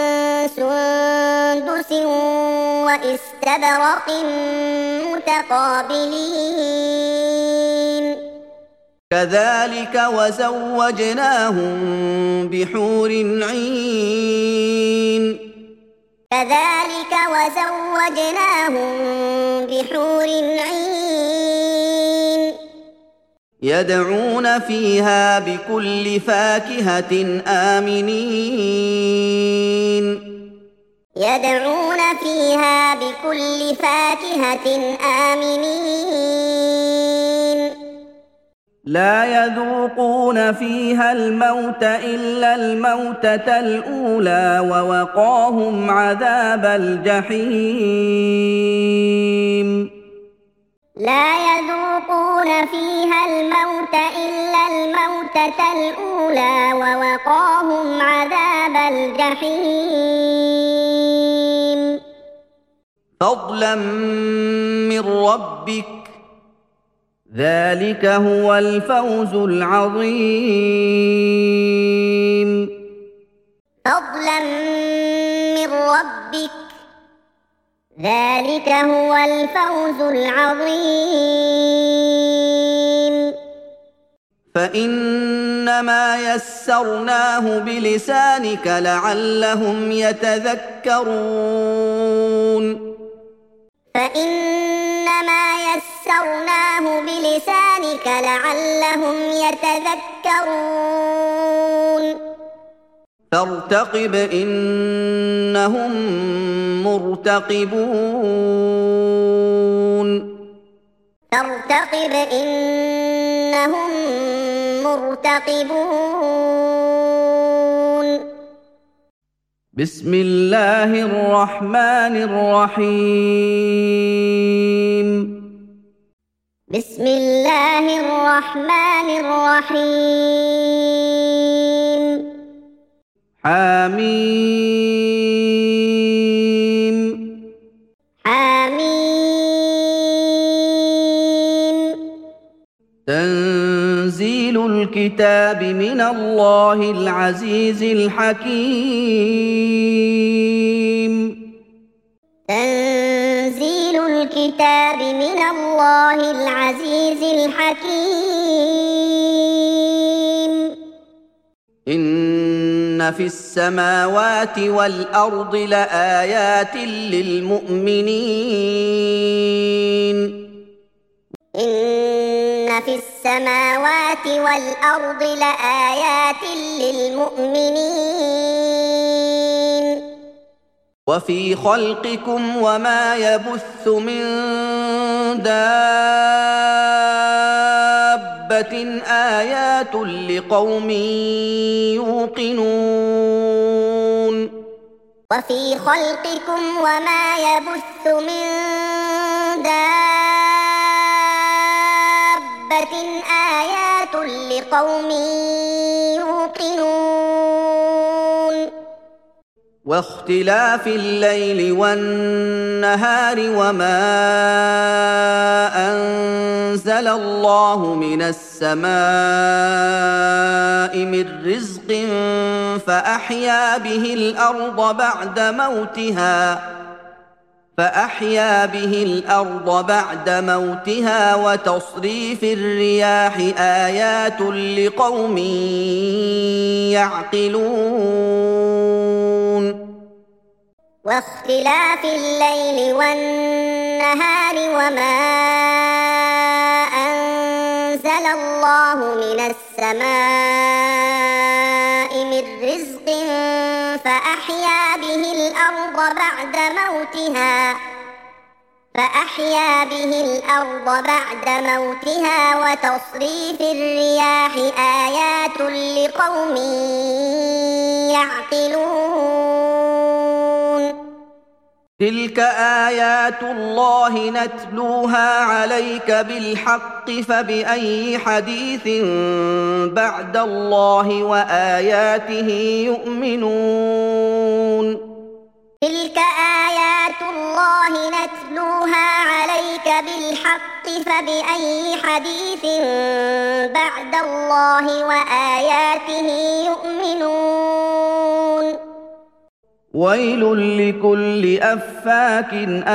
Speaker 2: سندس واستبرق متقابلين
Speaker 1: كذلك وزوجناهم بحور عين
Speaker 2: كذلك وزوجناهم بحور عين
Speaker 1: يدعون فيها بكل فاكهة آمنين
Speaker 2: يدعون فيها بكل فاكهة آمنين
Speaker 1: لا يذوقون فيها الموت إلا الموتة الأولى ووقاهم عذاب الجحيم
Speaker 2: لا يذوقون فيها الموت إلا الموتة الأولى ووقاهم عذاب الجحيم
Speaker 1: فضلا من ربك ذلك هو الفوز العظيم
Speaker 2: فضلا من ربك ذلك هو الفوز العظيم
Speaker 1: فإنما يسرناه بلسانك لعلهم يتذكرون
Speaker 2: فإنما يسرناه بلسانك لعلهم يتذكرون
Speaker 1: فارتقب إنهم مرتقبون
Speaker 2: فارتقب إنهم مرتقبون
Speaker 1: بسم الله الرحمن الرحيم
Speaker 2: بسم الله الرحمن الرحيم
Speaker 1: حميم
Speaker 2: حميم
Speaker 1: تنزيل الكتاب من الله العزيز الحكيم
Speaker 2: تنزيل الكتاب من الله العزيز الحكيم
Speaker 1: إن في السماوات والأرض لآيات للمؤمنين
Speaker 2: إن في السماوات والأرض لآيات للمؤمنين
Speaker 1: وفي خلقكم وما يبث من دابة آيات لقوم يوقنون
Speaker 2: وفي خلقكم وما يبث من دابة آيات لقوم يوقنون
Speaker 1: واختلاف الليل والنهار وما أنزل الله من السماء من رزق فأحيا به الأرض بعد موتها فأحيا به الأرض بعد موتها وتصريف الرياح آيات لقوم يعقلون
Speaker 2: واختلاف الليل والنهار وما أنزل الله من السماء من رزق فأحيا به الأرض بعد موتها فأحيا به الأرض بعد موتها وتصريف الرياح آيات لقوم يعقلون
Speaker 1: تلك آيات الله نتلوها عليك بالحق فبأي حديث بعد الله وآياته يؤمنون
Speaker 2: تلك آيات الله نتلوها عليك بالحق فبأي حديث بعد الله وآياته يؤمنون
Speaker 1: ويل لكل أفاك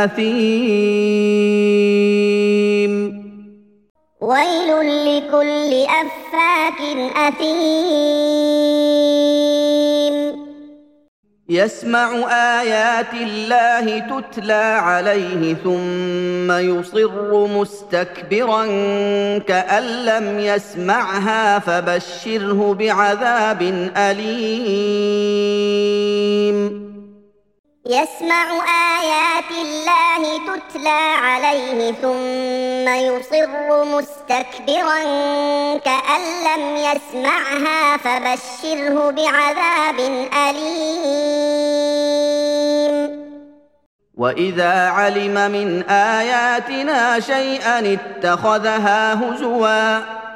Speaker 1: أثيم
Speaker 2: ويل لكل أفاك أثيم
Speaker 1: يسمع آيات الله تتلى عليه ثم يصر مستكبرا كأن لم يسمعها فبشره بعذاب أليم
Speaker 2: يسمع آيات الله تتلى عليه ثم يصر مستكبرا كأن لم يسمعها فبشره بعذاب أليم
Speaker 1: وإذا علم من آياتنا شيئا اتخذها هزوا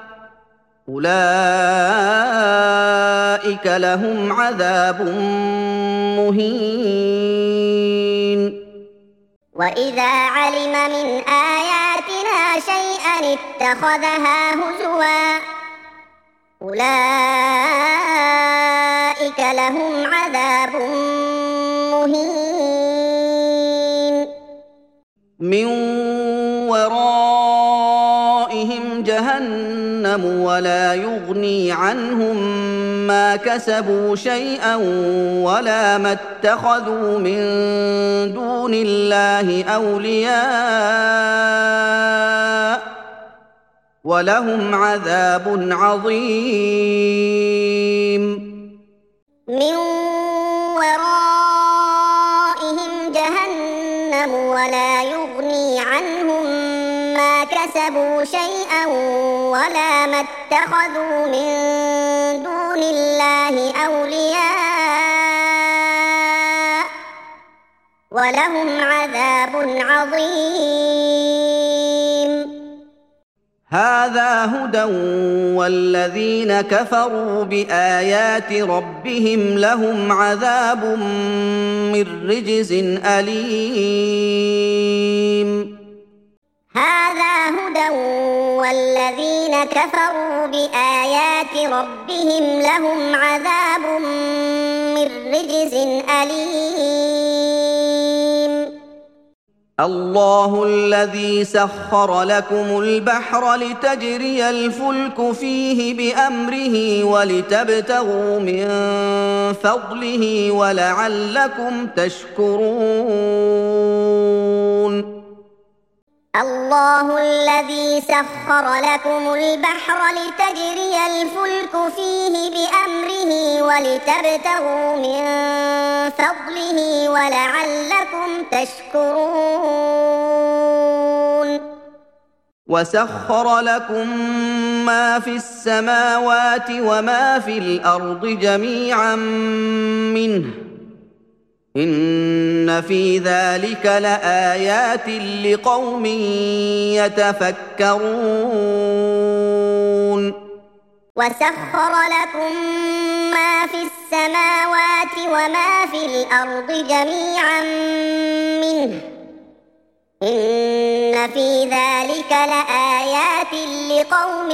Speaker 1: أولئك لهم عذاب مهين
Speaker 2: وإذا علم من آياتنا شيئا اتخذها هزوا أولئك لهم عذاب مهين
Speaker 1: من ورائهم جهنم ولا يغني عنهم ما كسبوا شيئا ولا ما اتخذوا من دون الله أولياء ولهم عذاب عظيم
Speaker 2: من ورائهم جهنم ولا يغني عنهم ما كسبوا شيئا ولا ما اتخذوا من دون الله أولياء ولهم عذاب عظيم
Speaker 1: هذا هدى والذين كفروا بآيات ربهم لهم عذاب من رجز أليم
Speaker 2: هذا هدى والذين كفروا بآيات ربهم لهم عذاب من رجز أليم
Speaker 1: الله الذي سخر لكم البحر لتجري الفلك فيه بأمره ولتبتغوا من فضله ولعلكم تشكرون
Speaker 2: الله الذي سخر لكم البحر لتجري الفلك فيه بأمره ولتبتغوا من فضله ولعلكم تشكرون
Speaker 1: وسخر لكم ما في السماوات وما في الأرض جميعا منه إن في ذلك لآيات لقوم يتفكرون
Speaker 2: وسخر لكم ما في السماوات السماوات وما في الأرض جميعا منه إن في ذلك لآيات لقوم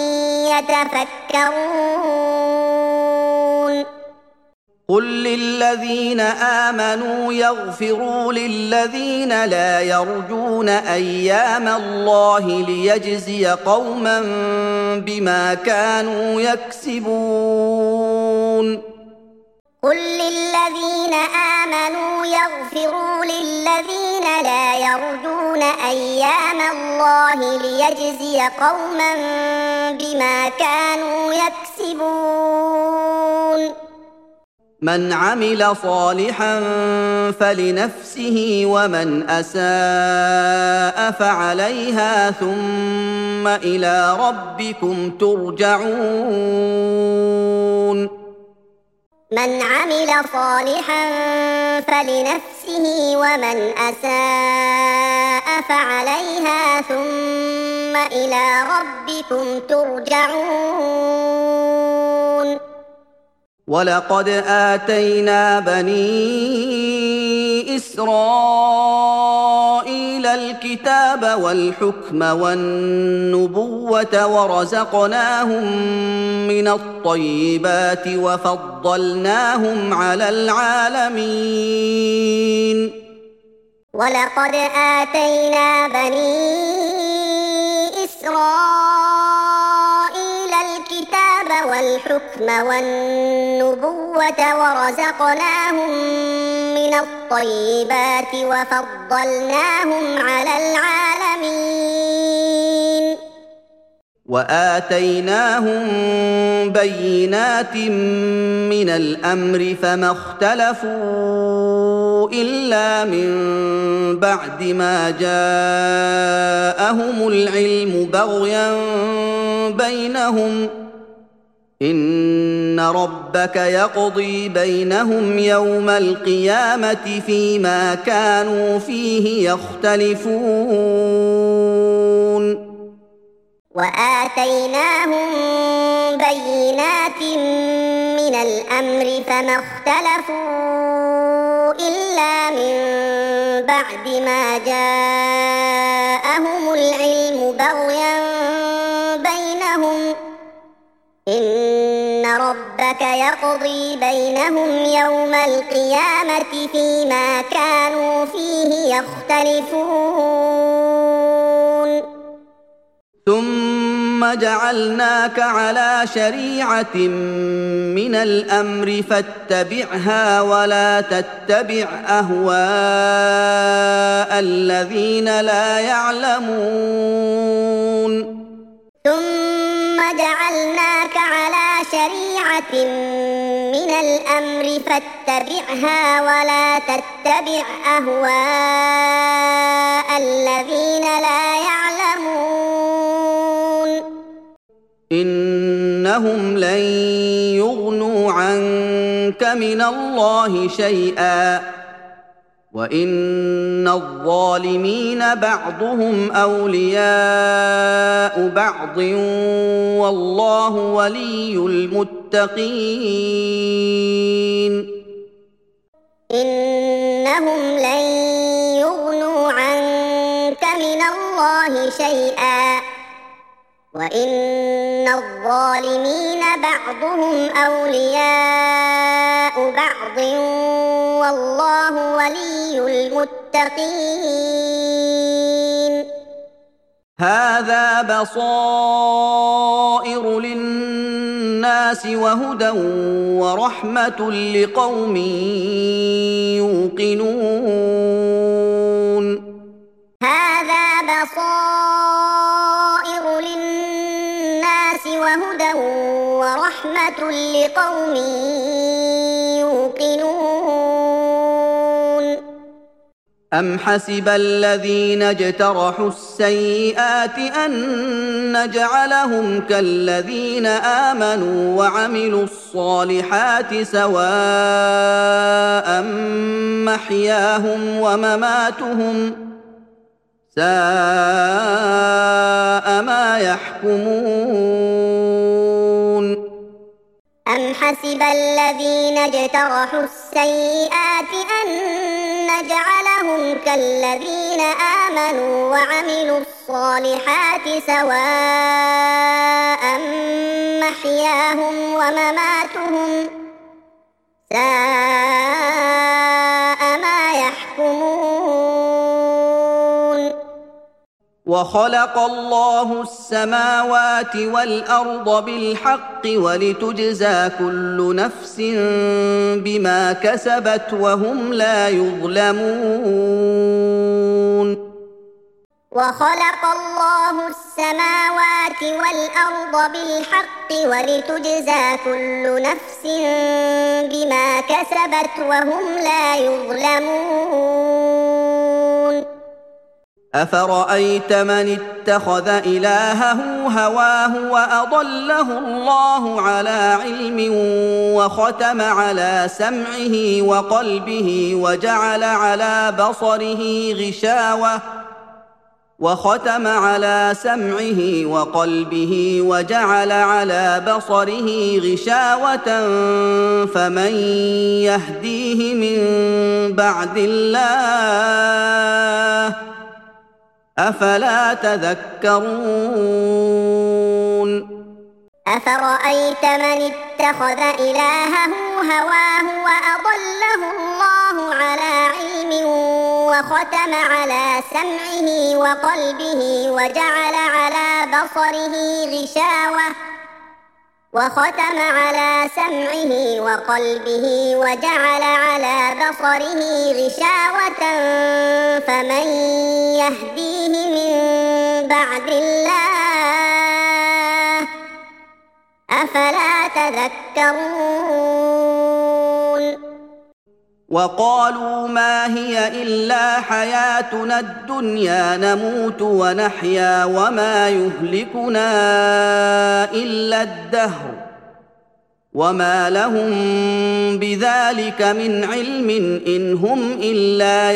Speaker 2: يتفكرون
Speaker 1: قل للذين آمنوا يغفروا للذين لا يرجون أيام الله ليجزي قوما بما كانوا يكسبون
Speaker 2: قل للذين آمنوا يغفروا للذين لا يرجون أيام الله ليجزي قوما بما كانوا يكسبون
Speaker 1: من عمل صالحا فلنفسه ومن أساء فعليها ثم إلى ربكم ترجعون
Speaker 2: من عمل صالحا فلنفسه ومن أساء فعليها ثم إلى ربكم ترجعون
Speaker 1: ولقد آتينا بني إسرائيل الكتاب والحكم والنبوة ورزقناهم من الطيبات وفضلناهم على العالمين
Speaker 2: ولقد آتينا بني إسرائيل الكتاب والحكم والنبوة ورزقناهم من الطيبات وفضلناهم على العالمين
Speaker 1: وآتيناهم بينات من الأمر فما اختلفوا إلا من بعد ما جاءهم العلم بغيا بينهم إن ربك يقضي بينهم يوم القيامة فيما كانوا فيه يختلفون
Speaker 2: وآتيناهم بينات من الأمر فما اختلفوا إلا من بعد ما جاءهم العلم بغيا بينهم إن ربك يقضي بينهم يوم القيامة فيما كانوا فيه يختلفون
Speaker 1: ثم جعلناك على شريعة من الأمر فاتبعها ولا تتبع أهواء الذين لا يعلمون
Speaker 2: ثم جعلناك على شريعة من الأمر فاتبعها ولا تتبع أهواء الذين لا يعلمون
Speaker 1: إنهم لن يغنوا عنك من الله شيئا وإن الظالمين بعضهم أولياء بعض والله ولي المتقين
Speaker 2: إنهم لن يغنوا عنك من الله شيئا وإن الظالمين بعضهم أولياء بعض والله ولي المتقين
Speaker 1: هذا بصائر للناس وهدى ورحمة لقوم يوقنون
Speaker 2: هذا بصائر للناس وهدى ورحمة لقوم يوقنون
Speaker 1: أم حسب الذين اجترحوا السيئات أن نجعلهم كالذين آمنوا وعملوا الصالحات سواء محياهم ومماتهم ساء ما يحكمون
Speaker 2: أم حسب الذين اجترحوا السيئات أن نجعلهم كالذين آمنوا وعملوا الصالحات سواء محياهم ومماتهم ساء ما يحكمون.
Speaker 1: وخلق الله السماوات والأرض بالحق ولتجزى كل نفس بما كسبت وهم لا يظلمون.
Speaker 2: وخلق الله السماوات والأرض بالحق ولتجزى كل نفس بما كسبت وهم لا يظلمون.
Speaker 1: أفرأيت من اتخذ إلهه هواه وأضله الله على علم وختم على سمعه وقلبه وجعل على بصره غشاوة وختم على سمعه وقلبه وجعل على بصره غشاوة فمن يهديه من بعد الله أفلا تذكرون.
Speaker 2: أفرأيت من اتخذ إلهه هواه وأضله الله على علم وختم على سمعه وقلبه وجعل على بصره غشاوة وختم على سمعه وقلبه وجعل على بصره غشاوة فمن يهديه من بعد الله أفلا تذكرون.
Speaker 1: وقالوا ما هي إلا حياتنا الدنيا نموت ونحيا وما يهلكنا إلا الدهر وما لهم بذلك من علم إن هم إلا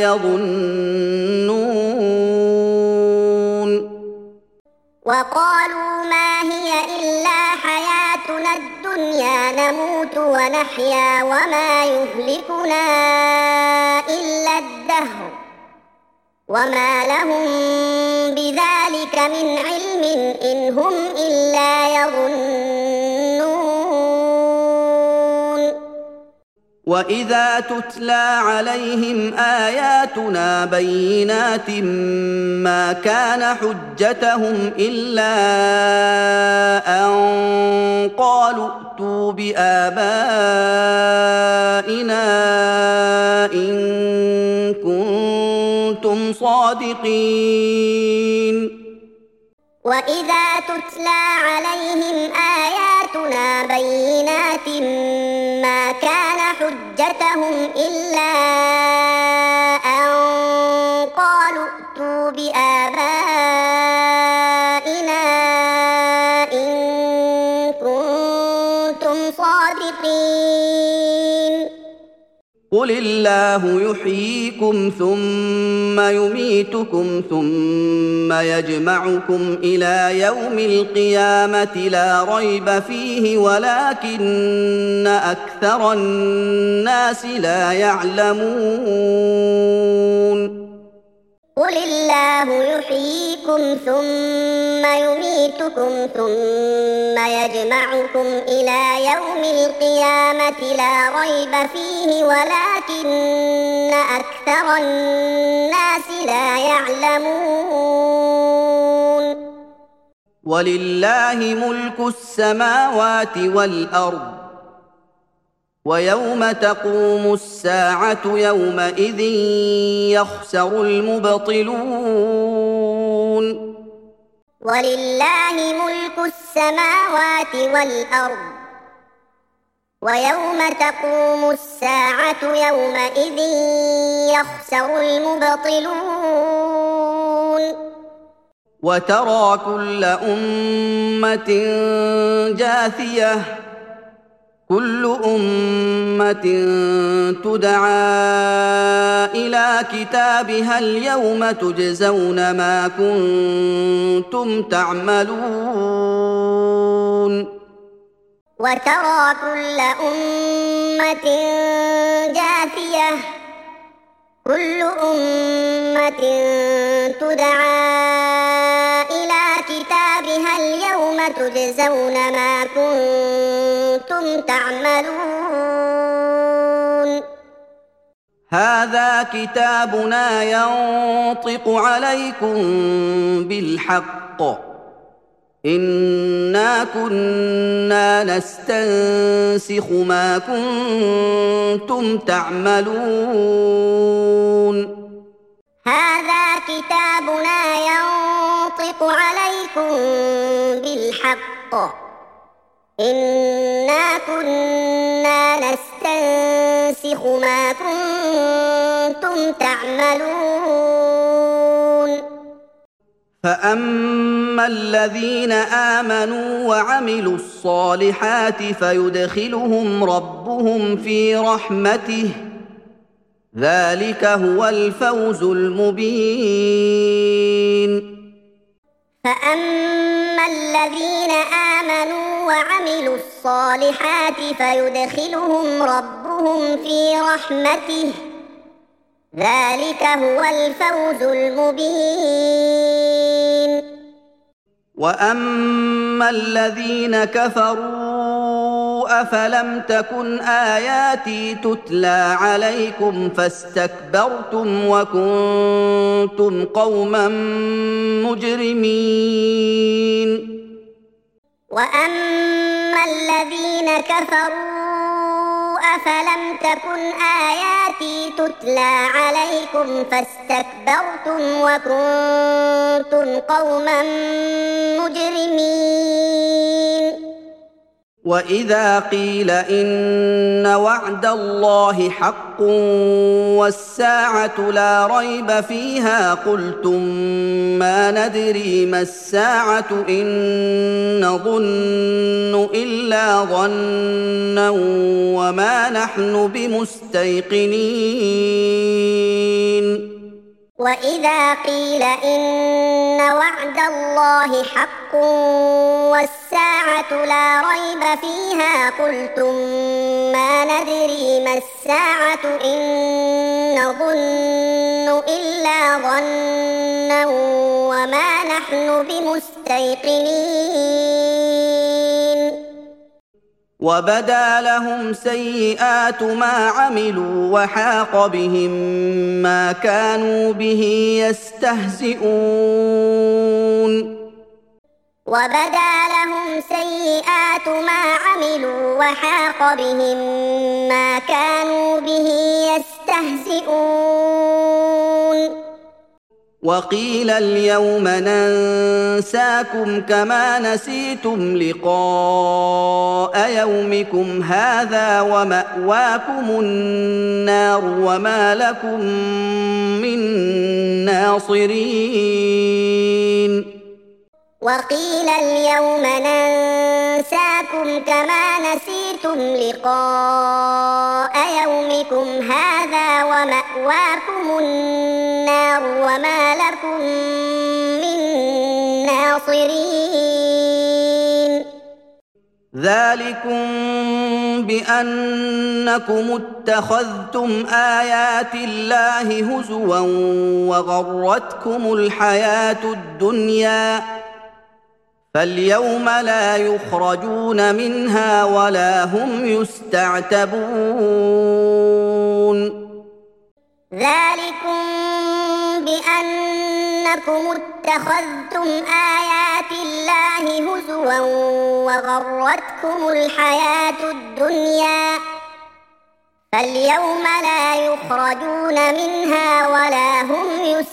Speaker 1: يظنون.
Speaker 2: وقالوا ما هي إلا حياتنا الدنيا نموت ونحيا وما يهلكنا إلا الدهر وما لهم بذلك من علم إن هم إلا يظنون.
Speaker 1: وإذا تتلى عليهم آياتنا بينات ما كان حجتهم إلا أن قالوا ائتوا بآبائنا إن كنتم صادقين.
Speaker 2: وإذا تتلى عليهم آياتنا بينات ما كان حجتهم إلا أن قالوا ائتوا بآبائنا إن كنتم صادقين.
Speaker 1: قل الله يحييكم ثم يميتكم ثم يجمعكم إلى يوم القيامة لا ريب فيه ولكن أكثر الناس لا يعلمون.
Speaker 2: قل الله يحييكم ثم يميتكم ثم يجمعكم إلى يوم القيامة لا ريب فيه ولكن أكثر الناس لا يعلمون.
Speaker 1: ولله ملك السماوات والأرض ويوم تقوم الساعة يومئذ يخسر المبطلون.
Speaker 2: ولله ملك السماوات والأرض ويوم تقوم الساعة يومئذ يخسر المبطلون.
Speaker 1: وترى كل أمة جاثية كل أمة تدعى إلى كتابها اليوم تجزون ما كنتم تعملون.
Speaker 2: وترى كل أمة جاثية كل أمة تدعى إلى كتابها اليوم تجزون ما كنتم تعملون
Speaker 1: هذا كتابنا ينطق عليكم بالحق إنا كنا نستنسخ ما كنتم تعملون
Speaker 2: هذا كتابنا ينطق عليكم بالحق إنا كنا نستنسخ ما كنتم تعملون
Speaker 1: فأما الذين آمنوا وعملوا الصالحات فيدخلهم ربهم في رحمته ذلك هو الفوز المبين
Speaker 2: فأما الذين آمنوا وعملوا الصالحات فيدخلهم ربهم في رحمته ذلك هو الفوز المبين
Speaker 1: وأما الذين كفروا أفلم تكن آياتي تتلى عليكم فاستكبرتم وكنتم قوما مجرمين
Speaker 2: وأما الذين كفروا أفلم تكن آياتي تتلى عليكم فاستكبرتم وكنتم قوما مجرمين
Speaker 1: وإذا قيل إن وعد الله حق والساعة لا ريب فيها قلتم ما ندري ما الساعة إن نظن إلا ظنا وما نحن بمستيقنين
Speaker 2: وإذا قيل إن وعد الله حق والساعة لا ريب فيها قلتم ما ندري ما الساعة إن نظن إلا ظنا وما نحن بمستيقنين
Speaker 1: وبدا لهم سيئات ما عملوا وحاق بهم ما كانوا به يستهزئون
Speaker 2: وبدا لهم سيئات ما عملوا وحاق بهم ما كانوا به يستهزئون
Speaker 1: وقيل اليوم ننساكم كما نسيتم لقاء يومكم هذا ومأواكم النار وما لكم من ناصرين
Speaker 2: وقيل اليوم ننساكم كما نسيتم لقاء يومكم هذا ومأواكم النار وما لكم من ناصرين
Speaker 1: ذلكم بأنكم اتخذتم آيات الله هزوا وغرتكم الحياة الدنيا فاليوم لا يخرجون منها ولا هم يستعتبون
Speaker 2: ذلكم بأنكم اتخذتم آيات الله هزوا وغرتكم الحياة الدنيا فاليوم لا يخرجون منها ولا هم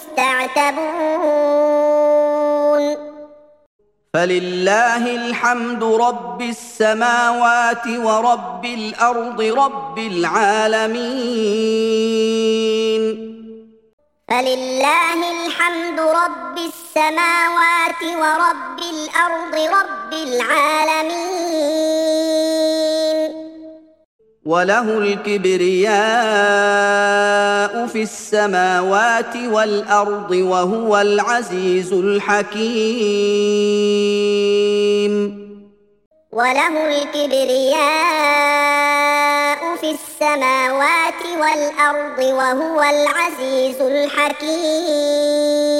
Speaker 2: يستعتبون
Speaker 1: فلله الحمد رب السماوات ورب الأرض رب العالمين
Speaker 2: فلله الحمد رب السماوات ورب الأرض رب العالمين
Speaker 1: وله الكبرياء في السماوات والأرض وهو العزيز الحكيم
Speaker 2: وله الكبرياء في السماوات والأرض وهو العزيز الحكيم.